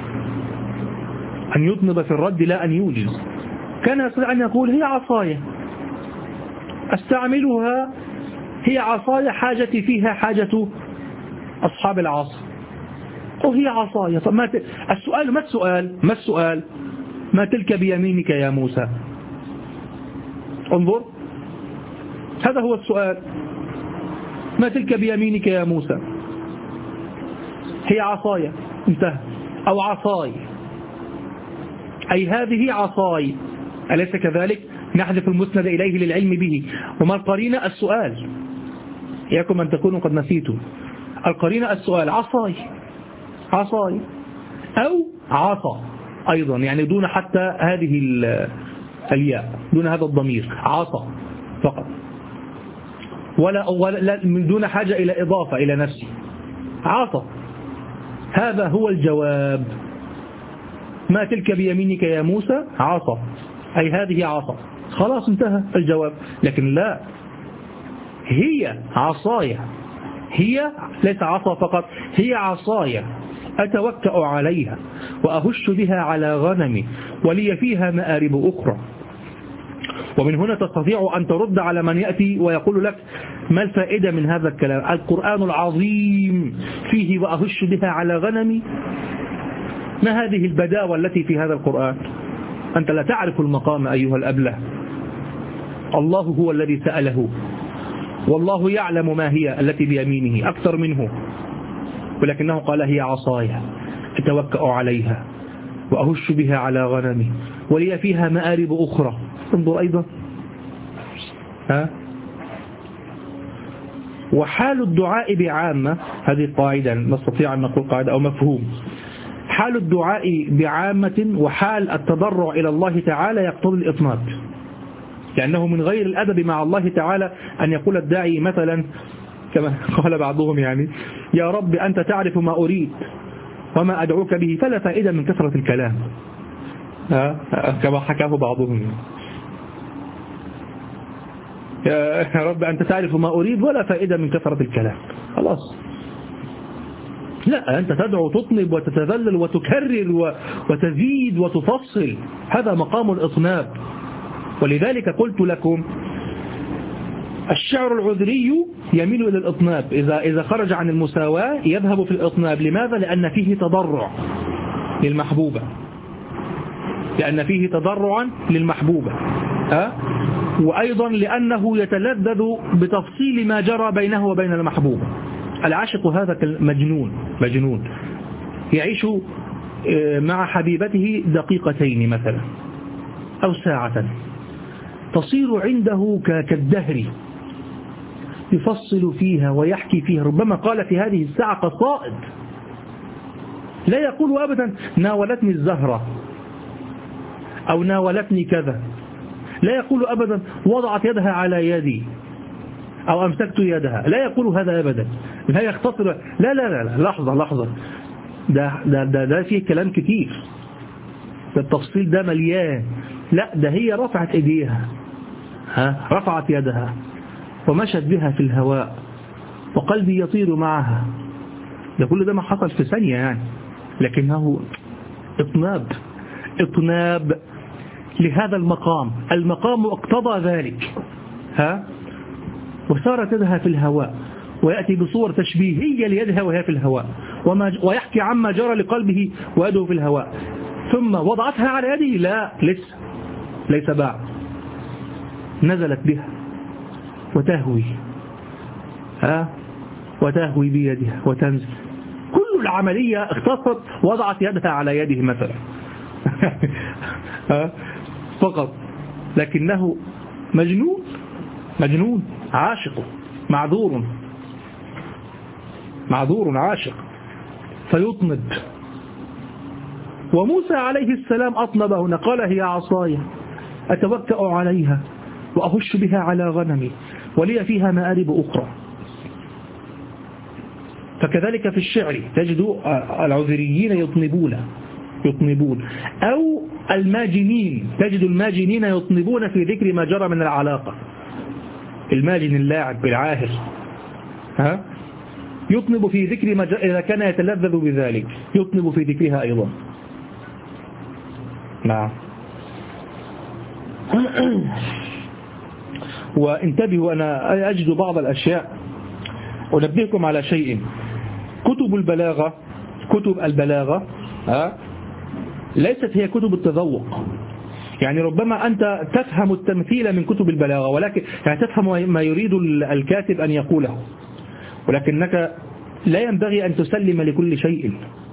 كان يستطيع أن يقول هي عصايا أستعملها، هي عصايا حاجتي فيها حاجة أصحاب العصا، وهي عصايا. طب ما السؤال ما تلك بيمينك يا موسى؟ انظر، هذا هو السؤال، ما تلك بيمينك يا موسى؟ هي عصايا، انتهى. أو عصاي، أي هذه عصاي، أليس كذلك؟ نحذف المسند إليه للعلم به. وما القرينة؟ السؤال، إياكم أن تكونوا قد نسيتوا القرينة. السؤال عصاي أو عصا أيضا، يعني دون حتى هذه الياء، دون هذا الضمير، عصا فقط، ولا من دون حاجة إلى إضافة إلى نفسه، عصا. هذا هو الجواب. ما تلك بيمينك يا موسى؟ عصا، أي هذه عصا، خلاص انتهى الجواب. لكن لا، هي عصايا، هي ليس عصا فقط، هي عصايا أتوكأ عليها وأهش بها على غنمي ولي فيها مآرب أخرى. ومن هنا تستطيع أن ترد على من يأتي ويقول لك ما الفائدة من هذا الكلام؟ القرآن العظيم فيه وأهش بها على غنمي، ما هذه البداوة التي في هذا القرآن؟ أنت لا تعرف المقام أيها الأبله. الله هو الذي سأله، والله يعلم ما هي التي بيمينه أكثر منه، ولكنه قال هي عصايا أتوكأ عليها وأهش بها على غنمي ولي فيها مآرب أخرى. انظر أيضا، وحال الدعاء بعامة، هذه قاعدة نستطيع أن نقول قاعدة أو مفهوم. حال الدعاء بعامة وحال التضرع إلى الله تعالى يقتضي الإطناب، لأنه من غير الأدب مع الله تعالى أن يقول الداعي مثلا كما قال بعضهم يعني يا رب أنت تعرف ما أريد وما أدعوك به، فلا فائدة من كثرة الكلام، كما حكاه بعضهم، يا رب أنت تعرف ما أريد ولا فائدة من كثرة الكلام، خلاص. لا، أنت تدعو تطلب وتتذلل وتكرر وتزيد وتفصل، هذا مقام الإطناب. ولذلك قلت لكم الشعر العذري يميل إلى الإطناب، إذا خرج عن المساواة يذهب في الإطناب. لماذا؟ لأن فيه تضرع للمحبوبة، لأن فيه تضرعا للمحبوبة، وأيضا لأنه يتلذذ بتفصيل ما جرى بينه وبين المحبوبة. العاشق هذا مجنون يعيش مع حبيبته دقيقتين مثلا أو ساعة، تصير عنده كالدهر، يفصل فيها ويحكي فيها. ربما قال في هذه الساعة قصائد، لا يقول أبدا ناولتني الزهرة أو ناولتني كذا، لا يقول أبدا وضعت يدها على يدي أو أمسكت يدها، لا يقول هذا أبدا، لا يختصر، لا لا لا، لحظة، ده فيه كلام كتير، ده التفصيل ده مليان. لا، ده هي رفعت ايديها، رفعت يدها ومشت بها في الهواء وقلبي يطير معها. ده كل ده ما حصل في ثانية يعني، لكنه اطناب لهذا المقام اقتضى ذلك. وسارت يدها في الهواء، ويأتي بصور تشبيهية ليدها وهي في الهواء، ويحكي عما جرى لقلبه ويده في الهواء. ثم وضعتها على يده، لا، ليس بعد، نزلت بها وتهوي بيدها وتنزل. كل العملية اختصت وضعت يدها على يده مثلا فقط، لكنه مجنون عاشق، معذور عاشق فيطنب. وموسى عليه السلام أطنب هنا، قال هي عصاي أتوكأ عليها وأهش بها على غنمي ولي فيها مآرب أخرى. فكذلك في الشعر تجد العذريين يطنبون، أو الماجنين، تجد الماجنين يطنبون في ذكر ما جرى من العلاقة. الماجن اللاعب بالعاهر يطنب في ذكر ما جرى، إذا كان يتلذذ بذلك يطنب في ذكرها أيضا. نعم. وانتبهوا، أنا أجد بعض الأشياء، أنبهكم على شيء. كتب البلاغة ليست هي كتب التذوق. يعني ربما أنت تفهم التمثيل من كتب البلاغة، ولكن يعني تفهم ما يريد الكاتب أن يقوله، ولكنك لا ينبغي أن تسلم لكل شيء،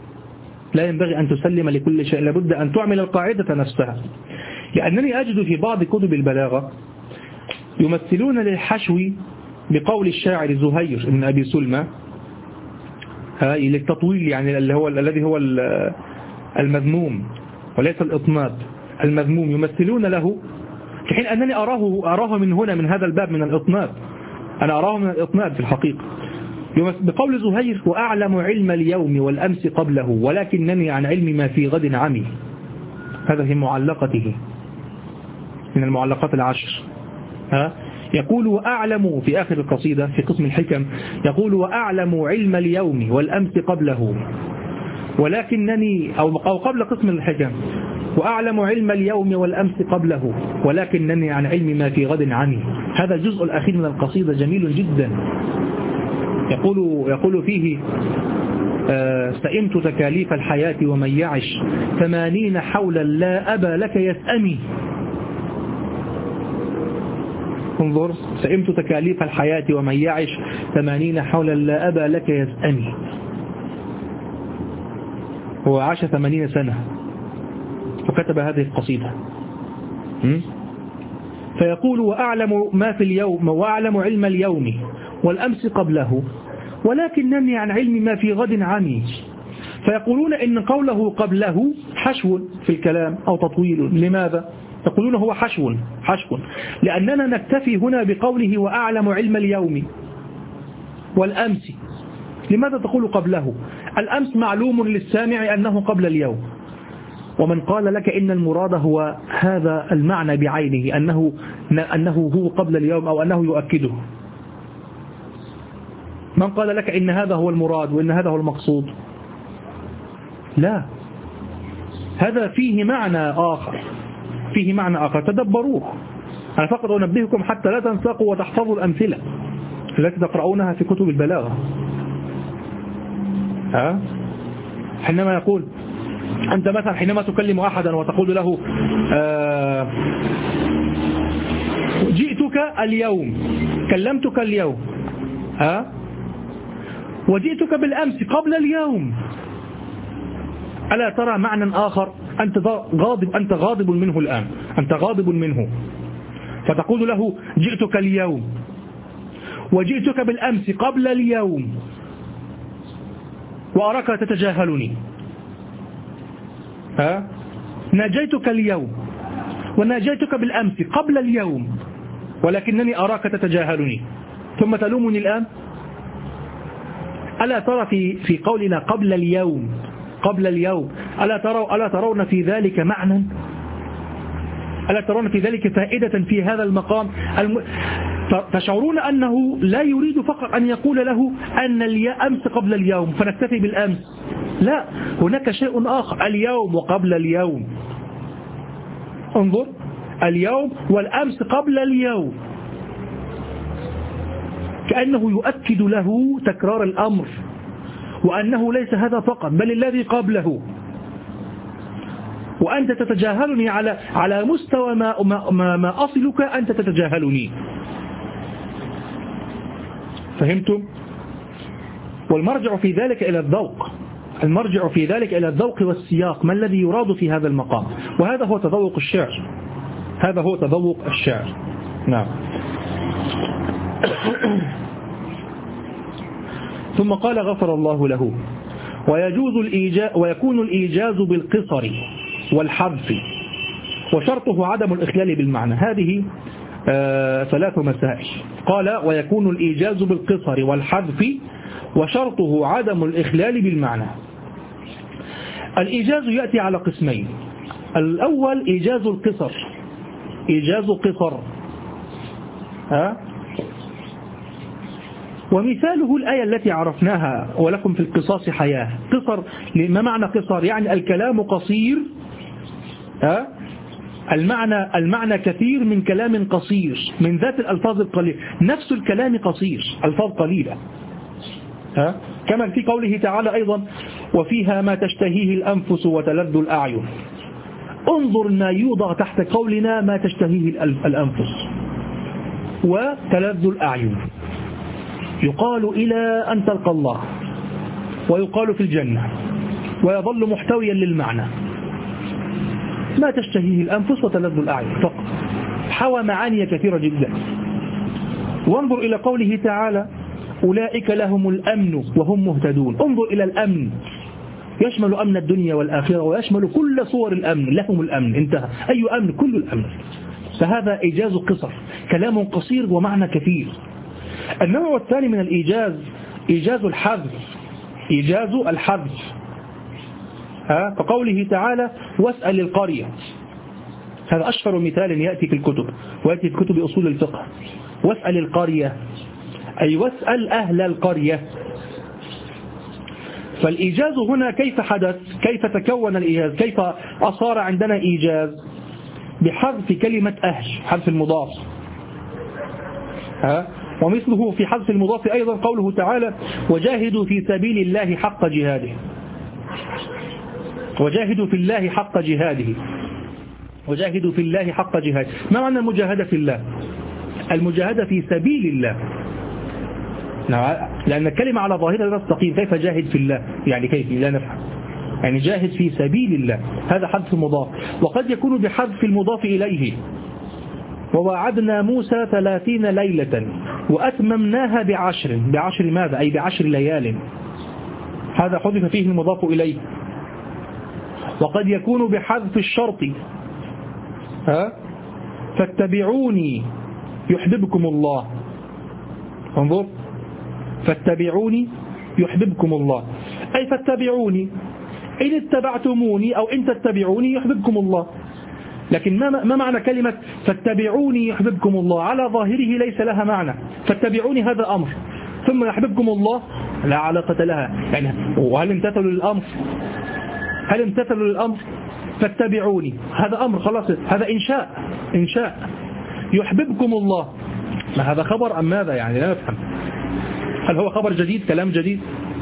لابد أن تعمل القاعدة نفسها. لأنني أجد في بعض كتب البلاغة يمثلون للحشو بقول الشاعر زهير بن أبي سلمى للتطويل، يعني الذي هو المذموم وليس الإطناب، المذموم يمثلون له، في حين أنني أراه من هذا الباب من الإطناب، أنا أراه من الإطناب في الحقيقة. بقول زهير وأعلم علم اليوم والأمس قبله ولكنني عن علم ما في غد عمي. هذا في معلقته من المعلقات العشر. يقول وأعلم في آخر القصيدة في قسم الحكم، يقول وأعلم علم اليوم والأمس قبله ولكنني، أو قبل قسم الحكم، وأعلم علم اليوم والأمس قبله ولكنني عن علم ما في غد عمي. هذا الجزء الأخير من القصيدة جميل جدا. يقول فيه سئمت تكاليف الحياة ومن يعش 80 حولا لا أبا لك يسأمي. انظر، سئمت تكاليف الحياة ومن يعش 80 حولا لا أبا لك يسأمي. هو عاش 80 سنة وكتب هذه القصيدة. فيقول وأعلم ما في اليوم وأعلم علم اليوم والأمس قبله ولكنني عن علم ما في غد عمي. فيقولون إن قوله قبله حشو في الكلام أو تطويل. لماذا؟ يقولون هو حشو لأننا نكتفي هنا بقوله وأعلم علم اليوم والأمس. لماذا تقول قبله؟ الأمس معلوم للسامع أنه قبل اليوم، ومن قال لك إن المراد هو هذا المعنى بعينه، أنه هو قبل اليوم أو أنه يؤكده؟ من قال لك إن هذا هو المراد وإن هذا هو المقصود؟ لا، هذا فيه معنى آخر، تدبروه. أنا فقط أنبهكم حتى لا تنساقوا وتحفظوا الأمثلة التي تقرؤونها في كتب البلاغة. حينما يقول أنت مثلا حينما تكلم أحدا وتقول له جئتك اليوم، كلمتك اليوم، وجئتك بالأمس قبل اليوم، ألا ترى معنى آخر؟ أنت غاضب منه الآن، أنت غاضب منه، فتقول له جئتك اليوم وجئتك بالأمس قبل اليوم وأراك تتجاهلني. ناجيتك اليوم وناجيتك بالأمس قبل اليوم ولكنني أراك تتجاهلني ثم تلومني الآن. ألا ترى في قولنا قبل اليوم ألا ترون في ذلك معنى؟ ألا ترون في ذلك فائدة في هذا المقام؟ تشعرون أنه لا يريد فقط أن يقول له أن الأمس قبل اليوم فنكتفي بالأمس، لا، هناك شيء آخر، اليوم وقبل اليوم. انظر، اليوم والأمس قبل اليوم، كأنه يؤكد له تكرار الأمر وأنه ليس هذا فقط بل الذي قبله، وأنت تتجاهلني على مستوى ما أصلك أنت تتجاهلني. فهمتم؟ والمرجع في ذلك إلى الذوق، المرجع في ذلك إلى الذوق والسياق، ما الذي يراد في هذا المقام، وهذا هو تذوق الشعر، هذا هو تذوق الشعر. نعم. ثم قال غفر الله له ويكون الإيجاز بالقصر والحذف وشرطه عدم الإخلال بالمعنى. هذه 3 مسائل. قال ويكون الإيجاز بالقصر والحذف وشرطه عدم الإخلال بالمعنى. الإيجاز يأتي على قسمين. الأول إيجاز القصر، إيجاز قصر، ومثاله الآية التي عرفناها ولكم في القصاص حياة. قصر، ما معنى قصر؟ يعني الكلام قصير، المعنى كثير من كلام قصير، من ذات الألفاظ القليلة، نفس الكلام قصير، ألفاظ قليلة. كما في قوله تعالى أيضا وفيها ما تشتهيه الأنفس وتلذ الأعين. انظر ما يوضع تحت قولنا ما تشتهيه الأنفس وتلذ الأعين. يقال إلى أن تلقى الله، ويقال في الجنة، ويظل محتويا للمعنى. ما تشتهيه الأنفس وتلذ الأعين فقط، حوى معاني كثيرة جدا. وانظر إلى قوله تعالى أولئك لهم الأمن وهم مهتدون. انظر إلى الأمن، يشمل أمن الدنيا والآخرة ويشمل كل صور الأمن، لهم الأمن، انتهى. أي أمن؟ كل الأمن. فهذا إيجاز قصر، كلام قصير ومعنى كثير. النوع الثاني من الإيجاز إيجاز الحذف، إيجاز الحذف. كقوله تعالى واسأل القرية. هذا أشهر مثال يأتي في الكتب ويأتي في كتب أصول الفقه. واسأل القرية أي واسأل أهل القرية. فالإيجاز هنا كيف حدث؟ كيف تكون الإيجاز؟ كيف أصار عندنا إيجاز؟ بحذف كلمة أهل، حذف المضاف. ومثله في حذف المضاف أيضا قوله تعالى وجاهدوا في سبيل الله حق جهاده. وجاهدوا في الله حق جهاده، وجاهدوا في الله حق جهاده. ما معنى المجاهدة في الله؟ المجاهدة في سبيل الله، لأن الكلمة على ظاهرها لا تستقيم. كيف جاهد في الله؟ يعني كيف؟ لا نفهم. يعني جاهد في سبيل الله، هذا حذف المضاف. وقد يكون بحذف المضاف إليه. ووعدنا موسى 30 ليلة وأتممناها بعشر. بعشر ماذا؟ أي بعشر ليال. هذا حذف فيه المضاف إليه. وقد يكون بحذف الشرط، فاتبعوني يحببكم الله. انظر، فاتبعوني يحببكم الله، أي فاتبعوني، إن اتبعتموني أو إن تتبعوني يحببكم الله. لكن ما معنى كلمة فاتبعوني يحببكم الله؟ على ظاهره ليس لها معنى. فاتبعوني هذا أمر، ثم يحببكم الله لا علاقة لها. يعني وهل امتثلوا للأمر؟ هل امتثلوا للأمر؟ فاتبعوني هذا أمر، خلاص، هذا إنشاء. يحببكم الله. ما هذا خبر أم ماذا؟ يعني لا نفهم. هل هو خبر جديد، كلام جديد؟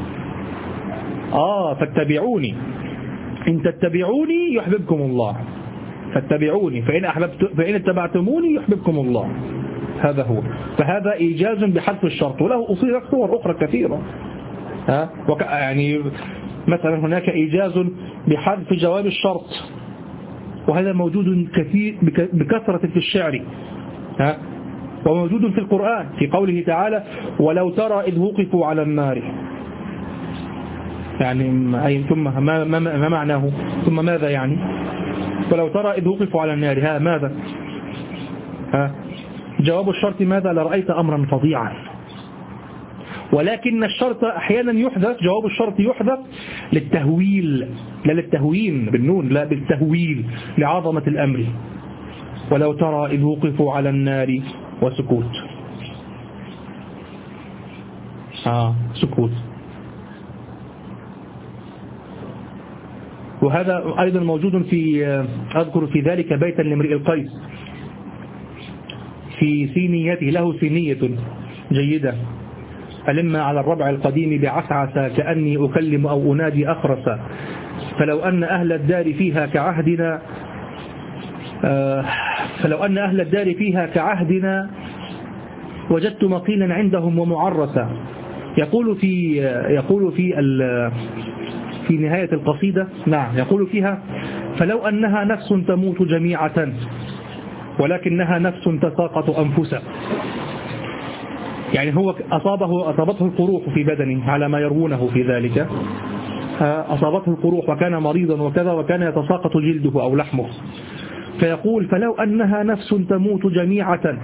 فاتبعوني، إن تتبعوني يحببكم الله، فاتبعوني فإن اتبعتموني يحببكم الله. هذا هو. فهذا إيجاز بحذف الشرط، وله صور أخرى كثيرة. يعني مثلا هناك إيجاز بحذف جواب الشرط، وهذا موجود كثير بكثرة في الشعر، وموجود في القرآن في قوله تعالى ولو ترى إذ وقفوا على النار. يعني ثم ما معناه؟ ثم ماذا يعني؟ ولو ترى إذ وقفوا على النار، ماذا؟ جواب الشرط ماذا؟ لرأيت أمرا فظيعا. ولكن الشرط أحيانا يحذف، جواب الشرط يحذف للتهويل، لا للتهوين بالنون، لا بالتهويل لعظمة الأمر. ولو ترى إذ وقفوا على النار وسكوت. سكوت. وهذا أيضا موجود في، أذكر في ذلك بيتا لامرئ القيس في سينيته، له سينية جيدة: ألما على الربع القديم بعسعس كأني أكلم أو أنادي أخرس، فلو أن أهل الدار فيها كعهدنا وجدت مقيلا عندهم ومعرسا. يقول في نهاية القصيدة، يقول فيها: فلو أنها نفس تموت جميعة ولكنها نفس تساقط أنفسا. يعني هو أصابته القروح في بدنه على ما يروونه في ذلك، أصابته القروح وكان مريضا وكذا، وكان يتساقط جلده أو لحمه، فيقول: فلو أنها نفس تموت جميعة.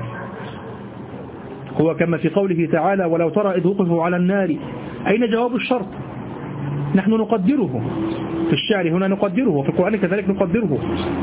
هو كما في قوله تعالى: ولو ترى إذ وقفوا على النار. أين جواب الشرط؟ نحن نقدره في الشعر هنا، نقدره، وفي القرآن كذلك نقدره.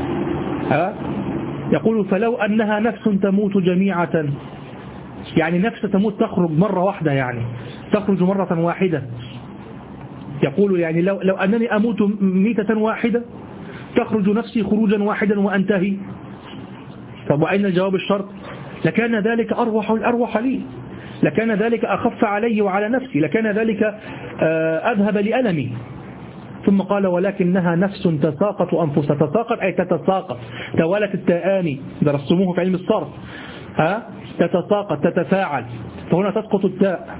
يقول: فلو أنها نفس تموت جميعة، يعني نفس تموت، تخرج مرة واحدة، يعني تخرج مرة واحدة. يقول يعني لو أنني أموت ميتة واحدة تخرج نفسي خروجا واحدا وأنتهي. طب وأين جواب الشرط؟ لكان ذلك أروح لي، لكان ذلك أخف علي وعلى نفسي، لكان ذلك أذهب لألمي. ثم قال: ولكنها نفس تساقط أنفسها. تساقط أي تتساقط، توالت التاءان، درستموه في علم الصرف. تتساقط، تتفاعل، فهنا تسقط التاء.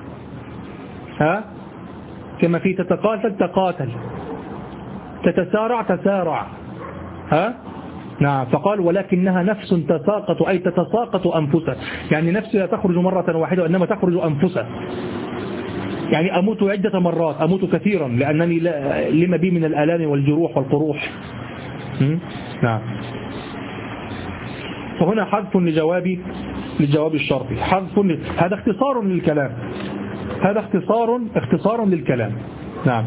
كما في تتقاتل، تقاتل، تتسارع، تسارع. نعم. فقال: ولكنها نفس تساقط أي تتساقط أنفسها، يعني نفسي لا تخرج مرة واحدة وإنما تخرج أنفسها. يعني أموت عدة مرات، أموت كثيرا، لأنني لما بي من الآلام والجروح والقروح. نعم. فهنا حذف لجواب الشرطي، هذا اختصار للكلام، هذا اختصار للكلام. نعم.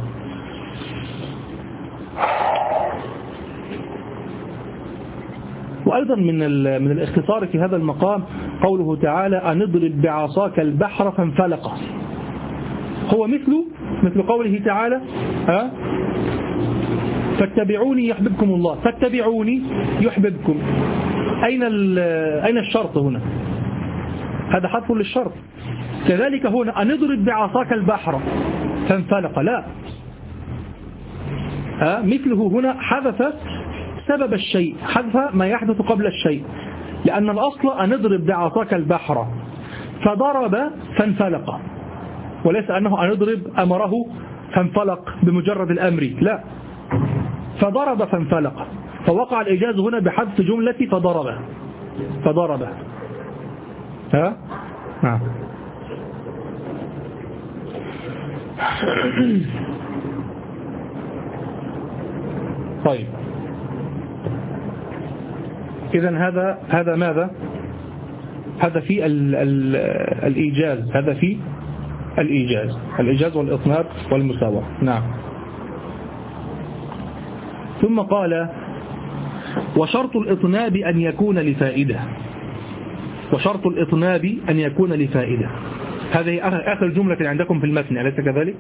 وأيضا من الاختصار في هذا المقام قوله تعالى: أن اضرب بعصاك البحر فانفلق. هو مثل قوله تعالى: فاتبعوني يحببكم الله. فاتبعوني يحببكم. أين الشرط هنا؟ هذا حذف للشرط. كذلك هنا: أن اضرب بعصاك البحر فانفلق. لا، مثله هنا حذف سبب الشيء، حذف ما يحدث قبل الشيء، لأن الأصل أن اضرب بعصاك البحر، فضرب فانفلق، وليس أنه أن اضرب أمره فانفلق بمجرد الأمر، لا، فضرب فانفلق. فوقع الإيجاز هنا بحذف جملة فضرب. نعم. طيب، إذن هذا ماذا؟ هذا في الإيجاز، هذا في الإيجاز والإطناب والمساواة. نعم. ثم قال: وشرط الإطناب أن يكون لفائدة. وشرط الإطناب أن يكون لفائدة. هذه آخر جملة عندكم في المتن، أليس كذلك؟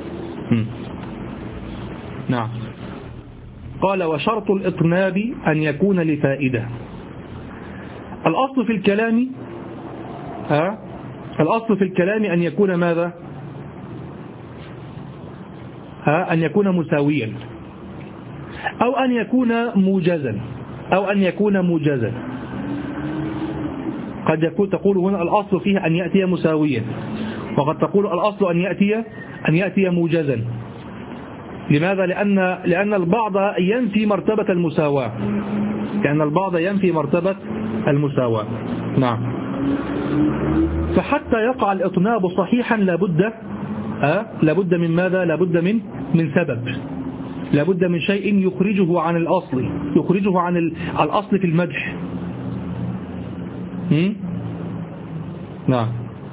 نعم. قال: وشرط الإطناب أن يكون لفائدة، الأصل في الكلام أن يكون ماذا؟ أن يكون مساويا أو أن يكون موجزا قد يكون تقول هنا الأصل فيه أن يأتي مساويا، وقد تقول الأصل أن يأتي موجزا. لماذا؟ لأن البعض ينفي مرتبة المساواة. نعم. فحتى يقع الإطناب صحيحا لابد من ماذا؟ لابد من سبب، لابد من شيء يخرجه عن الأصل في المدح. نعم.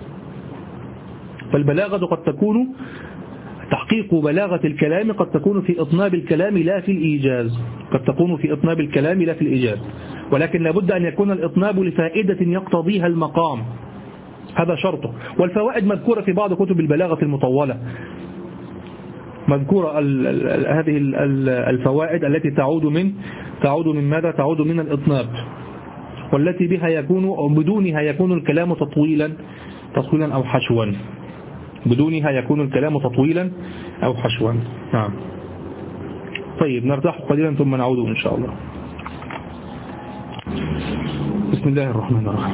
فالبلاغة قد تكون تحقيق بلاغة الكلام قد تكون في إطناب الكلام لا في الإيجاز، ولكن لابد أن يكون الإطناب لفائدة يقتضيها المقام، هذا شرطه. والفوائد مذكورة في بعض كتب البلاغة المطولة، مذكورة هذه الفوائد التي تعود من ماذا؟ تعود من الإطناب، والتي بها يكون أو بدونها يكون الكلام تطويلا أو حشوا. نعم. طيب نرتاح قليلا ثم نعود إن شاء الله. بسم الله الرحمن الرحيم.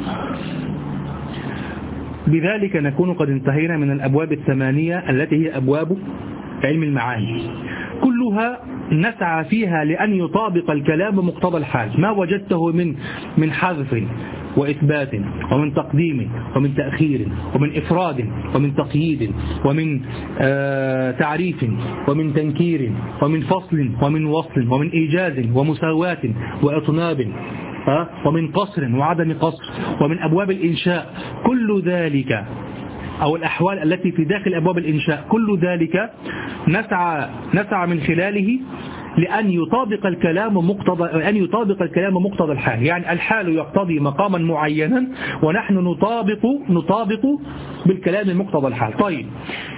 بذلك نكون قد انتهينا من الأبواب 8 التي هي أبواب علم المعاني، كلها نسعى فيها لأن يطابق الكلام مقتضى الحال، ما وجدته من حذف وإثبات ومن تقديم ومن تأخير ومن إفراد ومن تقييد ومن تعريف ومن تنكير ومن فصل ومن وصل ومن إيجاز ومساواة وإطناب ومن قصر وعدم قصر ومن أبواب الإنشاء، كل ذلك أو الأحوال التي في داخل أبواب الإنشاء، كل ذلك نسعى من خلاله لأن يطابق الكلام مقتضى الحال، يعني الحال يقتضي مقاما معينا ونحن نطابق بالكلام مقتضى الحال. طيب،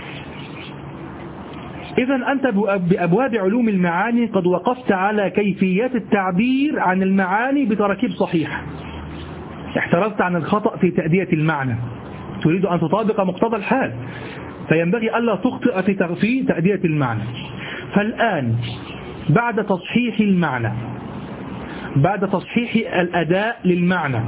إذا أنت بأبواب علوم المعاني قد وقفت على كيفيات التعبير عن المعاني بتراكيب صحيحة، احترزت عن الخطأ في تأدية المعنى، تريد أن تطابق مقتضى الحال، فينبغي ألا تخطئ في تأدية المعنى. فالآن بعد تصحيح المعنى، بعد تصحيح الأداء للمعنى،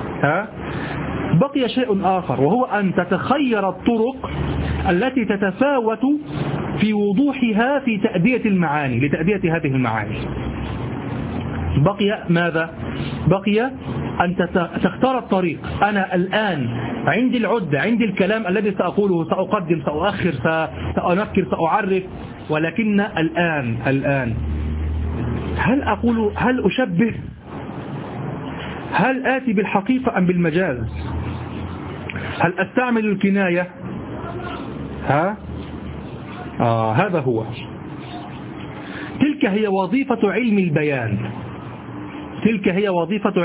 بقي شيء آخر، وهو أن تتخير الطرق التي تتفاوت في وضوحها في تأدية المعاني، لتأدية هذه المعاني. بقي ماذا؟ بقي أن تختار الطريق. أنا الآن عندي العدة، عندي الكلام الذي سأقوله، سأقدم، سأؤخر، سأنكر، سأعرف، ولكن الآن هل أشبه؟ هل آتي بالحقيقة أم بالمجاز؟ هل أستعمل الكناية؟ هذا هو. تلك هي وظيفة علم البيان، تلك هي وظيفة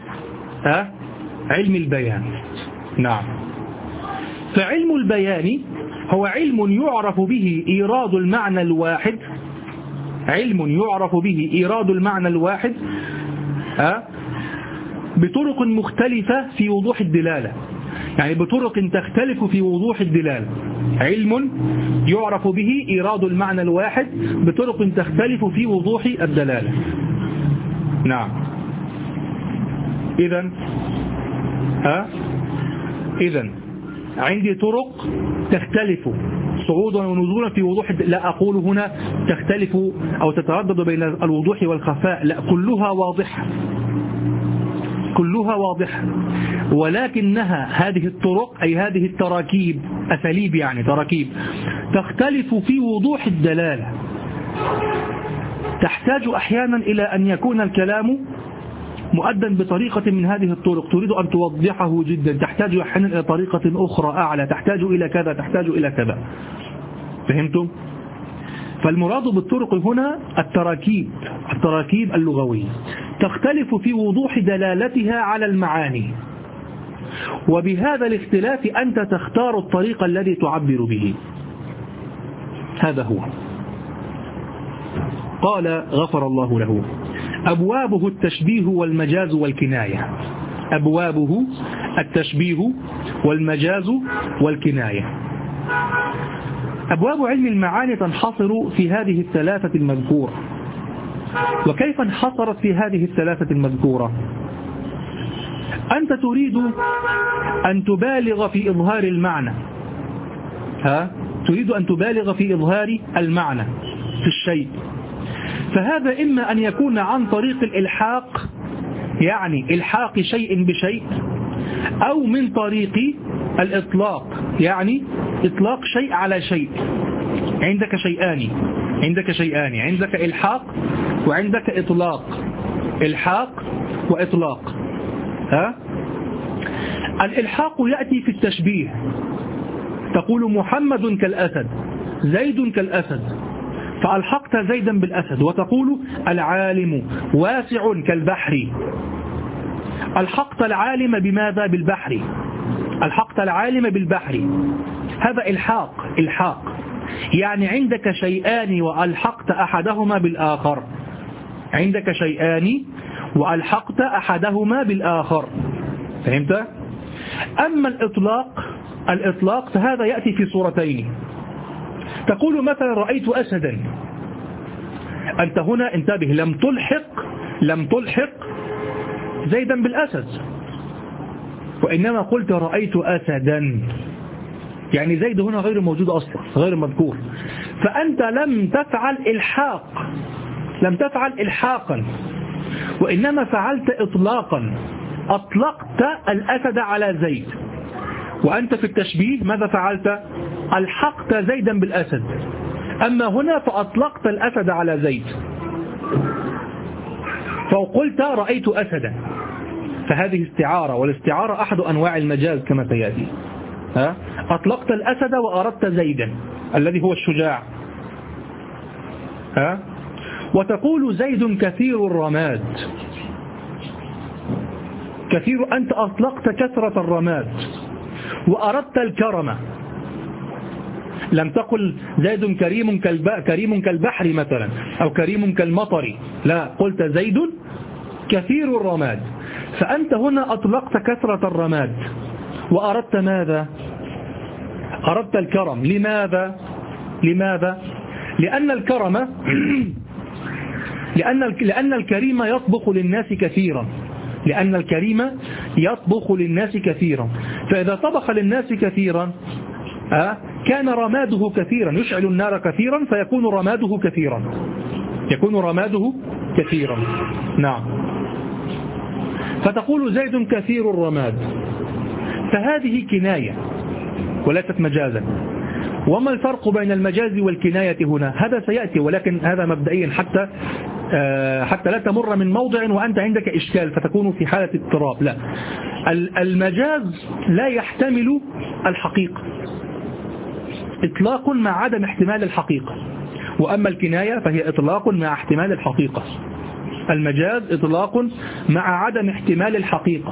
علم البيان. نعم. فعلم البيان هو علم يعرف به إيراد المعنى الواحد، علم يعرف به إيراد المعنى الواحد بطرق مختلفة في وضوح الدلالة، يعني بطرق تختلف في وضوح الدلالة. علم يعرف به إيراد المعنى الواحد بطرق تختلف في وضوح الدلالة. نعم. إذن عندي طرق تختلف صعودا ونزولا في وضوح لا أقول هنا تختلف أو تتردد بين الوضوح والخفاء، لا، كلها واضحة، كلها واضحة، ولكنها هذه الطرق أي هذه التراكيب، أساليب يعني تراكيب، تختلف في وضوح الدلالة، تحتاج أحيانا إلى أن يكون الكلام مؤدى بطريقة من هذه الطرق، تريد أن توضحه جدا، تحتاج أحيانا إلى طريقة أخرى أعلى، تحتاج إلى كذا، تحتاج إلى كذا. فهمتم؟ فالمراد بالطرق هنا التراكيب اللغوية تختلف في وضوح دلالتها على المعاني، وبهذا الاختلاف أنت تختار الطريق الذي تعبر به. هذا هو. قال غفر الله له: أبوابه التشبيه والمجاز والكناية. أبوابه التشبيه والمجاز والكناية. أبواب علم المعاني تنحصر في هذه الثلاثة المذكورة. وكيف انحصرت في هذه الثلاثة المذكورة؟ أنت تريد أن تبالغ في إظهار المعنى، تريد أن تبالغ في إظهار المعنى في الشيء، فهذا إما أن يكون عن طريق الإلحاق، يعني إلحاق شيء بشيء، أو من طريق الإطلاق، يعني إطلاق شيء على شيء. عندك شيئان، عندك إلحاق وعندك إطلاق، إلحاق وإطلاق. الإلحاق يأتي في التشبيه، تقول محمد كالأسد، زيد كالأسد، فألحقت زيدا بالأسد، وتقول العالم واسع كالبحر، ألحقت العالم بماذا؟ بالبحر، ألحقت العالم بالبحر. هذا إلحاق، يعني عندك شيئان وألحقت أحدهما بالآخر، عندك شيئان وألحقت أحدهما بالآخر، فهمت؟ أما الإطلاق فهذا يأتي في صورتين. تقول مثلا رأيت أسدا، أنت هنا انتبه، لم تلحق زيدا بالأسد، وإنما قلت رأيت أسدا، يعني زيد هنا غير موجود أصلا، غير مذكور، فأنت لم تفعل إلحاقا، وإنما فعلت إطلاقا، أطلقت الأسد على زيد. وأنت في التشبيه ماذا فعلت؟ ألحقت زيدا بالأسد، أما هنا فأطلقت الأسد على زيد، فقلت رأيت أسدا، فهذه استعارة، والاستعارة أحد أنواع المجاز كما سيأتي. أطلقت الأسد وأردت زيدا الذي هو الشجاع. وتقول زيد كثير الرماد، أنت أطلقت كثرة الرماد وأردت الكرم، لم تقل زيد كريم كالبحر مثلا، أو كريم كالمطر، لا، قلت زيد كثير الرماد، فأنت هنا أطلقت كثرة الرماد وأردت ماذا؟ أردت الكرم. لماذا؟ لأن الكرم لأن الكريم يطبخ للناس كثيرا، فإذا طبخ للناس كثيرا كان رماده كثيرا، يشعل النار كثيرا، فيكون رماده كثيرا. نعم. فتقول زيد كثير الرماد، فهذه كناية وليست مجازا. وما الفرق بين المجاز والكناية هنا؟ هذا سيأتي، ولكن هذا مبدئيا حتى لا تمر من موضع وأنت عندك إشكال فتكون في حالة اضطراب. لا، المجاز لا يحتمل الحقيقة، إطلاق مع عدم احتمال الحقيقة، وأما الكناية فهي إطلاق مع احتمال الحقيقة. المجاز إطلاق مع عدم احتمال الحقيقة،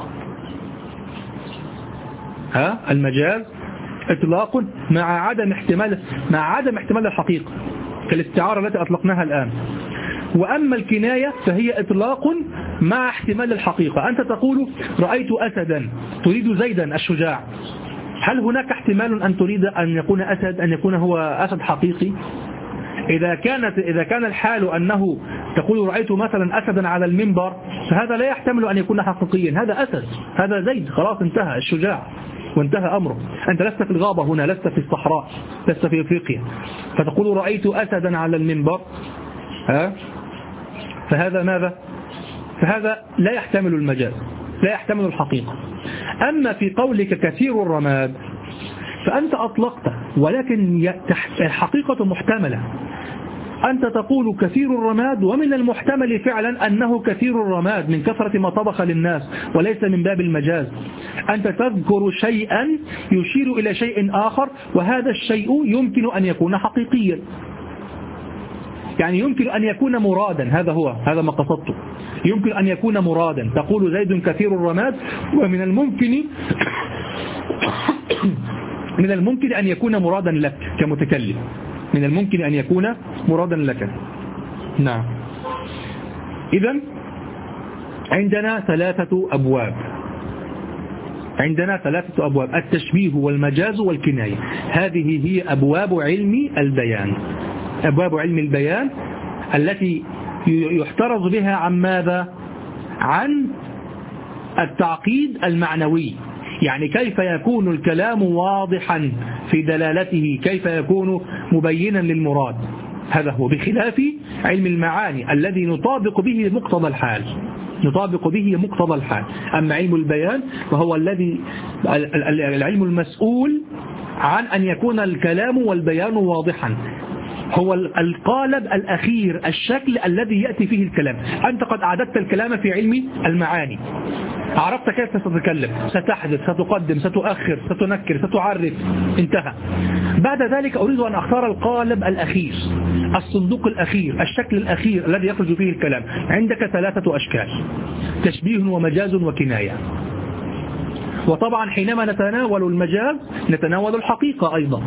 المجاز إطلاق مع عدم احتمال الحقيقة، كالاستعارة التي أطلقناها الآن. وأما الكناية فهي إطلاق مع احتمال الحقيقة. أنت تقول رأيت أسدا، تريد زيدا الشجاع، هل هناك احتمال أن تريد أن يكون أسد، أن يكون هو أسد حقيقي؟ إذا كان الحال أنه تقول رأيت مثلا أسدا على المنبر، فهذا لا يحتمل أن يكون حقيقيا، هذا أسد، هذا زيد، خلاص انتهى، الشجاع وانتهى أمره. أنت لست في الغابة هنا، لست في الصحراء، لست في أفريقيا، فتقول رأيت أسدا على المنبر، فهذا ماذا؟ فهذا لا يحتمل المجاز، لا يحتمل الحقيقة. أما في قولك كثير الرماد فأنت أطلقته، ولكن الحقيقة محتملة. أنت تقول كثير الرماد، ومن المحتمل فعلا أنه كثير الرماد من كثرة ما طبخ للناس، وليس من باب المجاز. أنت تذكر شيئا يشير إلى شيء آخر، وهذا الشيء يمكن أن يكون حقيقيا، يعني يمكن أن يكون مرادا، هذا ما قصدته، يمكن أن يكون مرادا. تقول زيد كثير الرماد، ومن الممكن أن يكون مرادا لك كمتكلم، من الممكن أن يكون مرادا لك. نعم. إذن عندنا 3 أبواب. عندنا 3 أبواب: التشبيه والمجاز والكناية. هذه هي أبواب علم البيان. أبواب علم البيان التي يحترز بها عن ماذا؟ عن التعقيد المعنوي، يعني كيف يكون الكلام واضحا في دلالته، كيف يكون مبينا للمراد. هذا هو، بخلاف علم المعاني الذي نطابق به مقتضى الحال، نطابق به مقتضى الحال. أما علم البيان فهو الذي العلم المسؤول عن أن يكون الكلام والبيان واضحا، هو القالب الأخير، الشكل الذي يأتي فيه الكلام. أنت قد أعددت الكلام في علم المعاني، عرفت كيف ستتكلم، ستحدث، ستقدم، ستؤخر، ستنكر، ستعرف، انتهى. بعد ذلك أريد أن أختار القالب الأخير، الصندوق الأخير، الشكل الأخير الذي يخرج فيه الكلام. عندك 3 أشكال: تشبيه ومجاز وكناية. وطبعا حينما نتناول المجاز نتناول الحقيقة أيضا،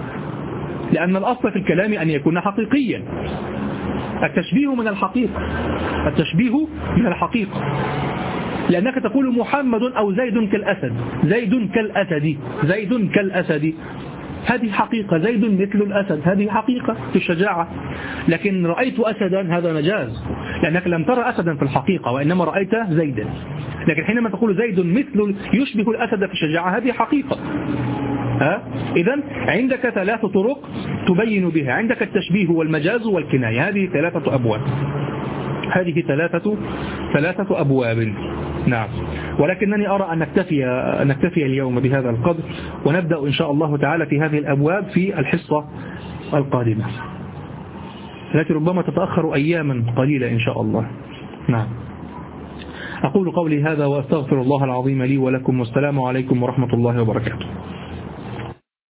لأن الأصل في الكلام أن يكون حقيقيا. التشبيه من الحقيقة، التشبيه من الحقيقة، لأنك تقول محمد أو زيد كالأسد، زيد كالأسد، زيد كالأسد، هذه حقيقة. زيد مثل الأسد، هذه حقيقة في الشجاعة. لكن رأيت أسدا هذا مجاز، لأنك لم ترى أسدا في الحقيقة وإنما رأيت زيدا. لكن حينما تقول زيد مثل يشبه الأسد في الشجاعة، هذه حقيقة. إذن عندك 3 طرق تبين بها، عندك التشبيه والمجاز والكناية. هذه 3 أبواب، هذه 3 أبواب. نعم. ولكنني أرى أن نكتفي اليوم بهذا القدر، ونبدأ إن شاء الله تعالى في هذه الأبواب في الحصة القادمة التي ربما تتأخر أياما قليلة إن شاء الله. نعم. أقول قولي هذا وأستغفر الله العظيم لي ولكم، والسلام عليكم ورحمة الله وبركاته.